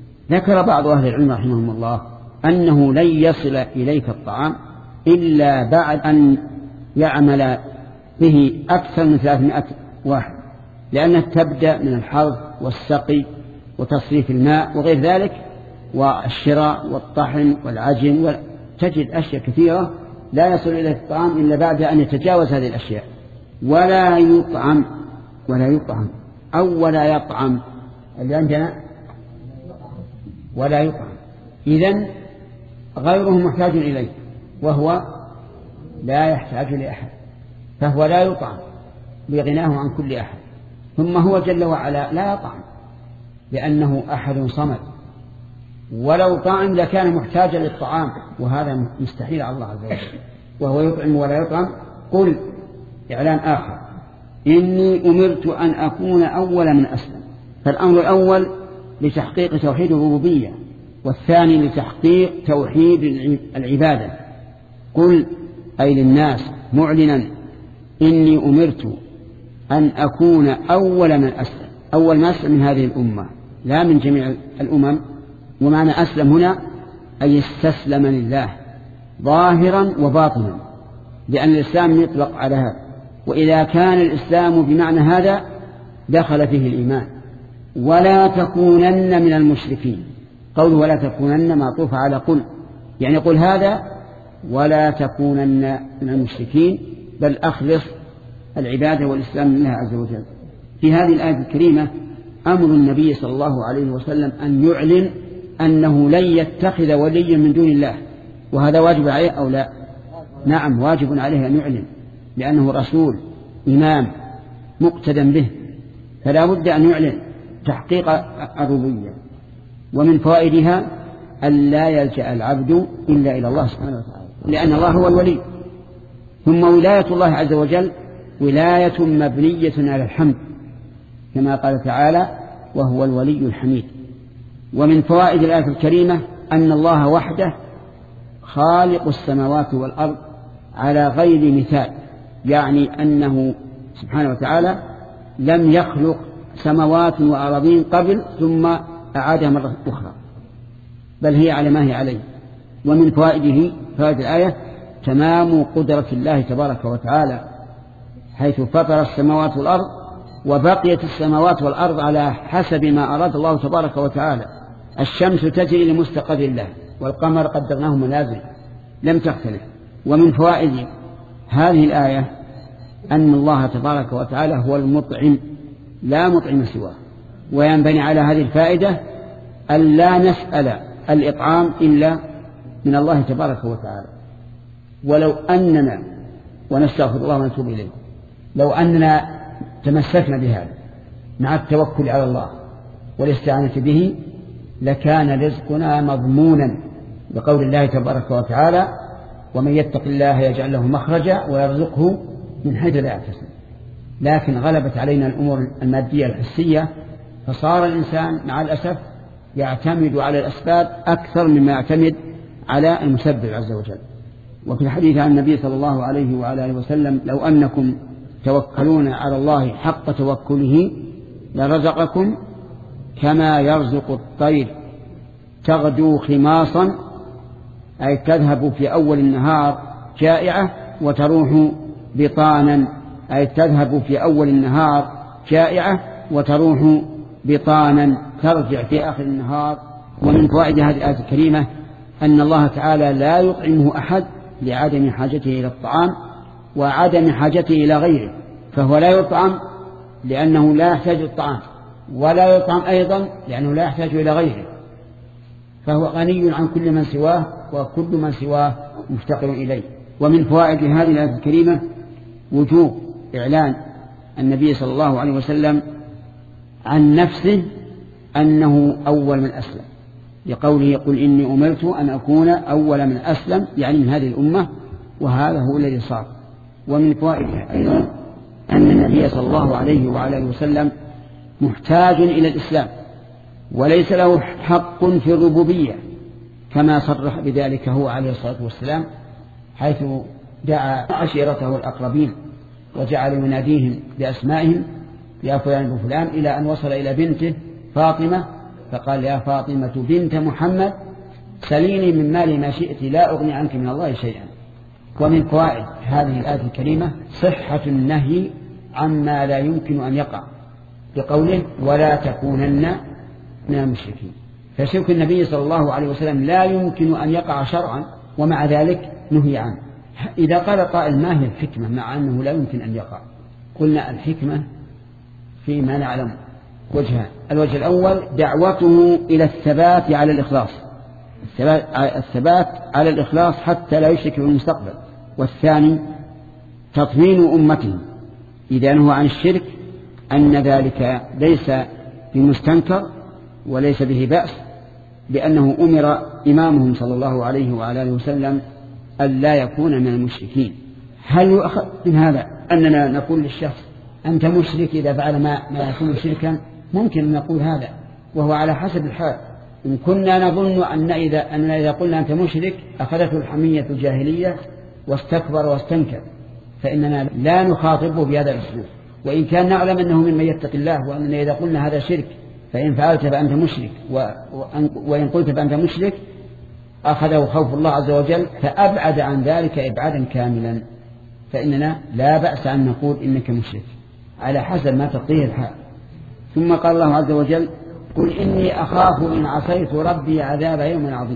ذكر بعض أهل العلم رحمهم الله أنه لن يصل إليك الطعام إلا بعد أن يعمل به أكثر من ثلاثمائة واحد، لأنها تبدأ من الحرث والسقي وتصريف الماء وغير ذلك والشراء والطحن والعجن، تجد أشياء كثيرة لا يصل إليه الطعام إلا بعد أن يتجاوز هذه الأشياء. ولا يطعم ولا يطعم أو ولا يطعم اللي عندنا ولا يطعم، إذن غيره محتاج إليه وهو لا يحتاج لأحد، فهو لا يطعم بغناه عن كل أحد. ثم هو جل وعلا لا يطعم لأنه أحد صمد، ولو طعم لكان محتاجا للطعام، وهذا مستحيل على الله عز وجل. وهو يطعم ولا يطعم. قل إعلان آخر إني أمرت أن أكون أول من أسلم. فالأمر الأول لتحقيق توحيد الربوبية، والثاني لتحقيق توحيد العبادة. قل أي للناس معلنا إني أمرت أن أكون أول من أسلم، أول من أسلم من هذه الأمة لا من جميع الأمم. ومعنى أسلم هنا أي استسلم لله ظاهرا وباطنا، لأن الإسلام يطلق على هذا. وإذا كان الإسلام بمعنى هذا دخل فيه الإيمان. ولا تكونن من المشركين، قوله ولا تكونن معطوف على قل، يعني قل هذا ولا تكونن من المشركين، بل أخلص العبادة والإسلام لله عز وجل. في هذه الآية الكريمة أمر النبي صلى الله عليه وسلم أن يعلن أنه لن يتخذ وليا من دون الله، وهذا واجب عليه أو لا؟ نعم واجب عليه أن يعلن، لأنه رسول إمام مقتدى به، فلا بد أن يعلن تحقيق الربوبية. ومن فوائدها أن لا يلجأ العبد إلا إلى الله سبحانه وتعالى، لأن الله هو الولي. ثم ولاية الله عز وجل ولاية مبنية على الحمد، كما قال تعالى وهو الولي الحميد. ومن فوائد الآية الكريمة أن الله وحده خالق السماوات والأرض على غير مثال، يعني أنه سبحانه وتعالى لم يخلق سماوات وأراضين قبل ثم أعادها مرة أخرى، بل هي على ما هي عليه. ومن فوائده فوائد الآية تمام قدرة الله تبارك وتعالى، حيث فطر السماوات والأرض وبقيت السماوات والأرض على حسب ما أراد الله تبارك وتعالى. الشمس تجري لمستقر الله، والقمر قدرناه منازل لم تختلف، ومن فوائد هذه الآية أن الله تبارك وتعالى هو المطعم لا مطعم سواه، وينبني على هذه الفائدة أن لا نسأل الإطعام إلا من الله تبارك وتعالى. ولو أننا ونستغفر الله ونتوب إليه لو أننا تمسكنا بهذا مع التوكل على الله والاستعانة به لكان رزقنا مضمونا، بقول الله تبارك وتعالى ومن يتق الله يجعل له مخرجا ويرزقه من حيث لا يحتسب. لكن غلبت علينا الأمور المادية الحسية، فصار الإنسان مع الأسف يعتمد على الأسباب أكثر مما يعتمد على المسبب عز وجل. وفي الحديث عن النبي صلى الله عليه وعلى آله وسلم لو أنكم توكلون على الله حق توكله لرزقكم كما يرزق الطير تغدو خماصا، أي تذهب في أول النهار جائعة وتروح بطانا، أي تذهب في أول النهار جائعة وتروح بطانا ترجع في آخر النهار. ومن فوائد هذه الآية الكريمة أن الله تعالى لا يطعمه أحد لعدم حاجته إلى الطعام وعدم حاجته إلى غيره، فهو لا يطعم لأنه لا يحتاج الطعام، ولا يطعم أيضا لأنه لا يحتاج إلى غيره، فهو غني عن كل من سواه وكل من سواه مفتقر إليه. ومن فوائد هذه الآية الكريمة وجوب إعلان النبي صلى الله عليه وسلم عن نفسه أنه أول من أسلم، لقوله يقول إني أمرت أن أكون أول من أسلم، يعني من هذه الأمة، وهذا هو الذي صار. ومن فوائدها أيضا أن النبي صلى الله عليه وعلى وسلم محتاج إلى الإسلام وليس له حق في الربوبية، كما صرح بذلك هو عليه الصلاة والسلام حيث دعا عشيرته الأقربين وجعل يناديهم بأسمائهم يا فلان وفلان، إلى أن وصل إلى بنته فاطمة فقال يا فاطمة بنت محمد سليني من مالي ما شئت لا أغني عنك من الله شيئا. ومن فوائد هذه الآية الكريمة صحة النهي عما لا يمكن أن يقع، بقوله ولا تكونن من المشركين، فشرك النبي صلى الله عليه وسلم لا يمكن أن يقع شرعا ومع ذلك نهي عنه. إذا قال قائل ما هي الحكمة مع أنه لا يمكن أن يقع؟ قلنا الحكمة فيما نعلم وجهان: الوجه الأول دعوته إلى الثبات على الإخلاص، الثبات على الإخلاص حتى لا يشرك في المستقبل، والثاني تطمين أمته إذا نهوا عن الشرك أن ذلك ليس بمستنكر وليس به بأس، بأنه أمر إمامهم صلى الله عليه وعلى آله وسلم أن لا يكون من المشركين. هل يؤخذ من هذا أننا نقول للشخص أنت مشرك إذا فعل ما, ما يكون شركا؟ ممكن أن نقول هذا، وهو على حسب الحال. إن كنا نظن أن إذا, أن إذا قلنا أنت مشرك أخذته الحمية الجاهلية واستكبر واستنكر، فإننا لا نخاطبه بهذا الأسلوب. وإن كان نعلم أنه ممن يتق الله، وأن إذا قلنا هذا شرك فإن فعلت فأنت مشرك، وإن قلت فأنت مشرك أخذه خوف الله عز وجل فأبعد عن ذلك إبعادا كاملا، فإننا لا بأس أن نقول إنك مشرك على حسب ما تقضيه الحال. ثم قال الله عز وجل قل إني أخاف إن عصيت ربي عذاب يوم عظيم.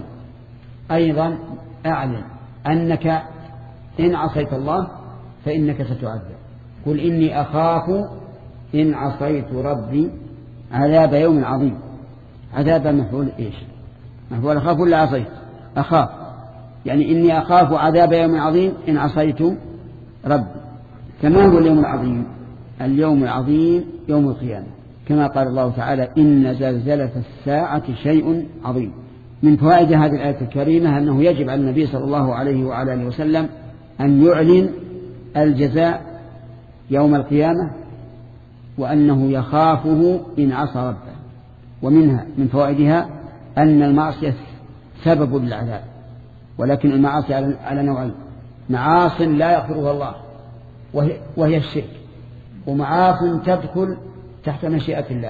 أيضا أعلم أنك إن عصيت الله فإنك ستعذب. قل إني أخاف إن عصيت ربي عذاب يوم عظيم. عذاب مفعول إيش؟ مفعول أخاف ولا عصيت؟ أخاف، يعني إني أخاف عذاب يوم عظيم إن عصيت ربي. كما هو اليوم العظيم؟ اليوم العظيم يوم القيامة، كما قال الله تعالى إن زلزلة الساعة شيء عظيم. من فوائد هذه الآية الكريمة أنه يجب على النبي صلى الله عليه وعلى آله وسلم أن يعلن الجزاء يوم القيامة، وأنه يخافه إن عصى ربه. ومنها من فوائدها أن المعصية سبب للعذاب، ولكن المعاصي على نوعين: معاص لا يغفرها الله وهي, وهي الشرك، ومعاص تدخل تحت مشيئة الله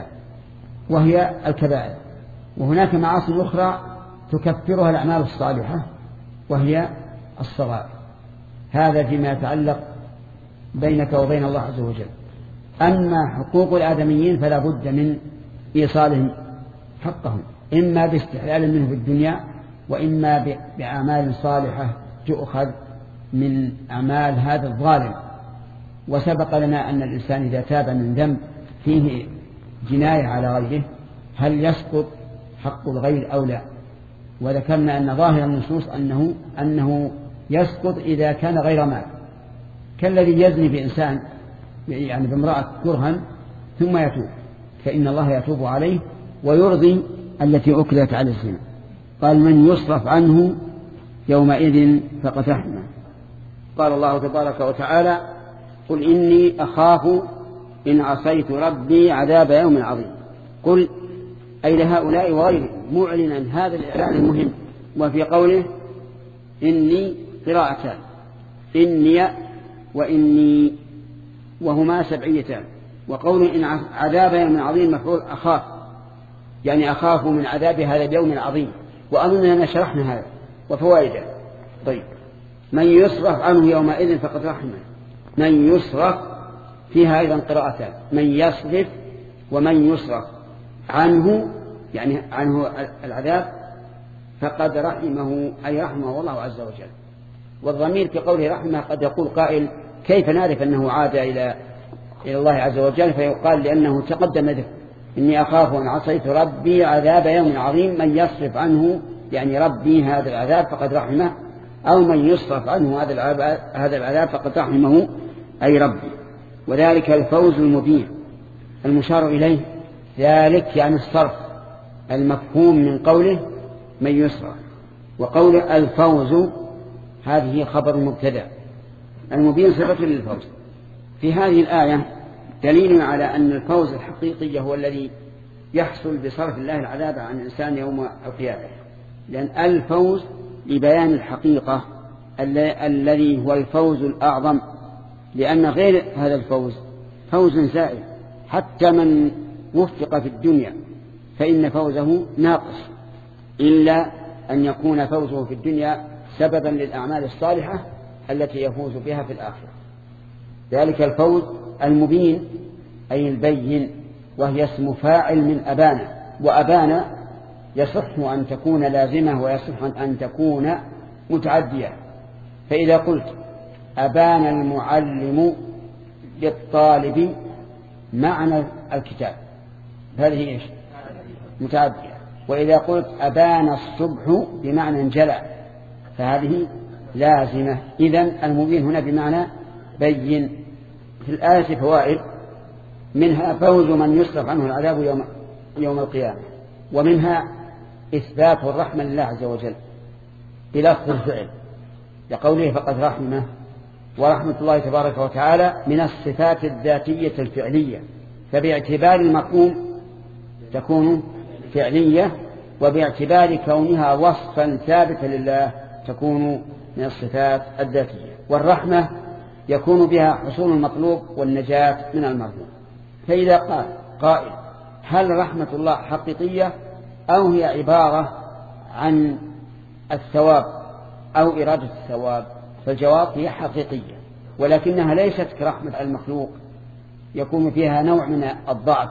وهي الكبائر، وهناك معاصي أخرى تكفرها الأعمال الصالحة وهي الصغائر. هذا فيما يتعلق بينك وبين الله عز وجل. أما حقوق الآدميين فلا بد من إيصالهم حقهم، إما باستحلال منه في الدنيا، وإما بأعمال صالحة تؤخذ من أعمال هذا الظالم. وسبق لنا أن الإنسان إذا تاب من ذنب فيه جناية على غيره هل يسقط حق الغير أو لا؟ وذكرنا أن ظاهر النصوص أنه, أنه يسقط إذا كان غير مال، كالذي يزني بإنسان يعني بامرأة كرها ثم يتوب، فإن الله يتوب عليه ويرضي التي أكلت على الزنا. قال من يصرف عنه يومئذ فقد رحمه. قال الله تبارك وتعالى قل إني أخاف إن عصيت ربي عذاب يوم عظيم. قل أي لهؤلاء وغيرهم معلنا هذا الإعلان المهم. وفي قوله إني قراءتان، إني وإني وهما سبعيتان. وقوله إن عذاب يوم عظيم مفعول أخاف، يعني أخاف من عذاب هذا اليوم العظيم. وأظننا شرحنا هذا وفوائده. طيب من يصرف عنه يومئذ فقد رحمه. من يصرف فيها أيضا قراءتان، من يصرف ومن يصرف عنه، يعني عنه العذاب فقد رحمه أي رحمه الله عز وجل. والضمير في قوله رحمه قد يقول قائل كيف نعرف أنه عاد إلى إلى الله عز وجل؟ فيقال لأنه تقدم ذكر إني أخاف أن عصيت ربي عذاب يوم عظيم. من يصرف عنه يعني ربي هذا العذاب فقد رحمه، أو من يصرف عنه هذا العذاب فقد رحمه أي ربي. وذلك الفوز المبين المشار إليه، ذلك يعني الصرف المفهوم من قوله من يصرف. وقوله الفوز هذه خبر مبتدأ، المبين صفة للفوز. في هذه الآية دليل على أن الفوز الحقيقي هو الذي يحصل بصرف الله العذاب عن الإنسان يوم القيامة، لأن الفوز لبيان الحقيقة الذي هو الفوز الأعظم، لأن غير هذا الفوز فوز زائل. حتى من وفق في الدنيا فإن فوزه ناقص، إلا أن يكون فوزه في الدنيا سببا للأعمال الصالحة التي يفوز بها في الآخرة. ذلك الفوز المبين أي البين، وهي اسم فاعل من أبانا، وأبانا يصح أن تكون لازمة ويصح أن تكون متعدية. فإذا قلت أبان المعلم للطالب معنى الكتاب هذه إيش؟ متعدية. وإذا قلت أبان الصبح بمعنى انجلى فهذه لازمة. إذن المبين هنا بمعنى بين. في الآية فوائد، منها فوز من يصرف عنه العذاب يوم, يوم القيامة، ومنها إثبات الرحمة لله عز وجل بلفظ الفعل لقوله فقد رحمه. ورحمة الله تبارك وتعالى من الصفات الذاتية الفعلية، فباعتبار المفهوم تكون فعلية، وباعتبار كونها وصفا ثابتا لله تكون من الصفات الذاتية. والرحمة يكون بها حصول المطلوب والنجاة من المرهوب. فإذا قال قائل هل رحمة الله حقيقية أو هي عبارة عن الثواب أو إرادة الثواب؟ فالجواب هي حقيقية، ولكنها ليست كرحمة المخلوق يكون فيها نوع من الضعف،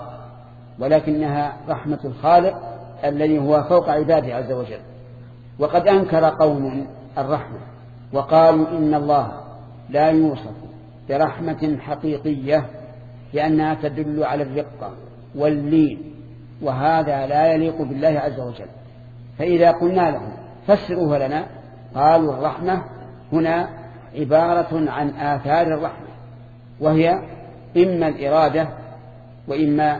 ولكنها رحمة الخالق الذي هو فوق عباده عز وجل. وقد أنكر قوم الرحمة وقالوا إن الله لا يوصف برحمة حقيقية لأنها تدل على الرقة واللين، وهذا لا يليق بالله عز وجل. فإذا قلنا لهم فسروه لنا قالوا الرحمة هنا عبارة عن آثار الرحمة، وهي إما الإرادة وإما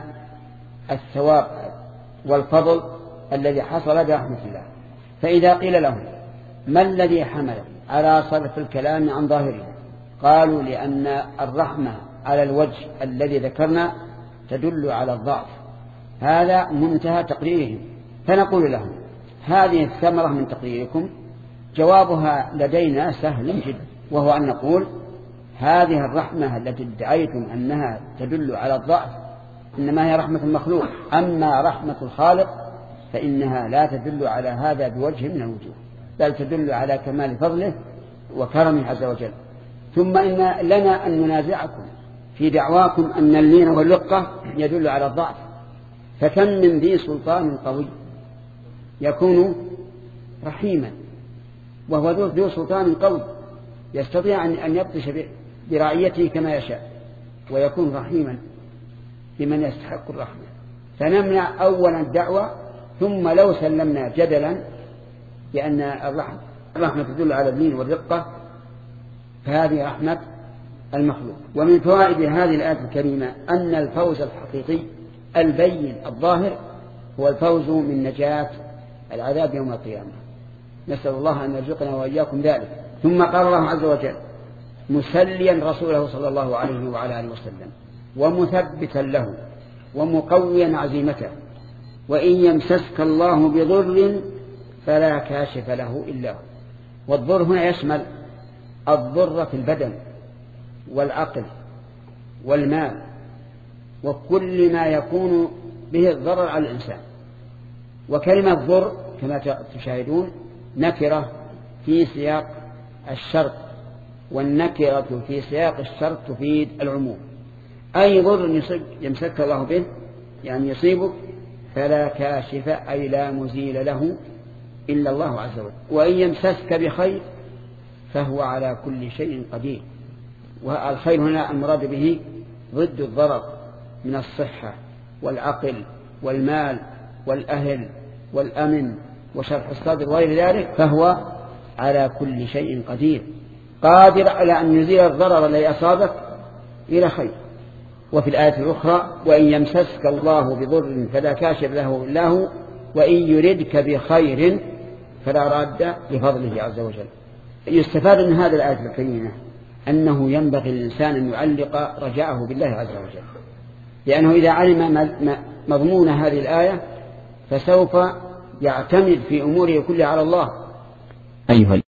الثواب والفضل الذي حصل برحمة الله. فإذا قيل لهم ما الذي حمل على صرف الكلام عن ظاهره؟ قالوا لأن الرحمة على الوجه الذي ذكرنا تدل على الضعف. هذا منتهى تقريرهم. فنقول لهم هذه الثمرة من تقريركم جوابها لدينا سهل جدا، وهو أن نقول هذه الرحمة التي ادعيتم أنها تدل على الضعف إنما هي رحمة المخلوق، أما رحمة الخالق فإنها لا تدل على هذا بوجه من الوجوه، بل تدل على كمال فضله وكرمه عز وجل. ثم إن لنا أن ننازعكم في دعواكم أن اللين والرقة يدل على الضعف. فكم من ذي سلطان قوي يكون رحيما وهو ذو سلطان قوي، يستطيع أن يبطش برعيته كما يشاء ويكون رحيما بمن يستحق الرحمة. فنمنع أولا الدعوة، ثم لو سلمنا جدلا بأن الرحمة, الرحمة تدل على اللين والرقة فهذه رحمة المخلوق. ومن فوائد هذه الآية الكريمة أن الفوز الحقيقي البين الظاهر هو الفوز من نجاة العذاب يوم القيامة. نسأل الله أن يرزقنا وإياكم ذلك. ثم قال الله عز وجل مسليا رسوله صلى الله عليه وعلى آله وسلم ومثبتا له ومقويا عزيمته: وإن يمسسك الله بضر فلا كاشف له إلا هو. والضر هنا يشمل الضر في البدن والعقل والمال وكل ما يكون به الضرر على الإنسان. وكلمة ضر كما تشاهدون نكرة في سياق الشرط، والنكرة في سياق الشرط تفيد العموم. أي ضر يمسك الله به يعني يصيبك فلا كاشف أي لا مزيل له إلا الله عز وجل. وإن يمسسك بخير فهو على كل شيء قدير. والخير هنا المراد به ضد الضرر من الصحة والعقل والمال والأهل والأمن وشرح الصدر وغير ذلك، فهو على كل شيء قدير، قادر على أن يزيل الضرر الذي أصابك إلى خير. وفي الآية الأخرى وإن يمسسك الله بضر فلا كاشف له إلا هو وإن يردك بخير فلا راد لفضله عز وجل. يستفاد من هذا الآية الكريمة أنه ينبغي للإنسان أن يعلق رجاءه بالله عز وجل، لأنه إذا علم مضمون هذه الآية فسوف يعتمد في أموره كلها على الله. أيها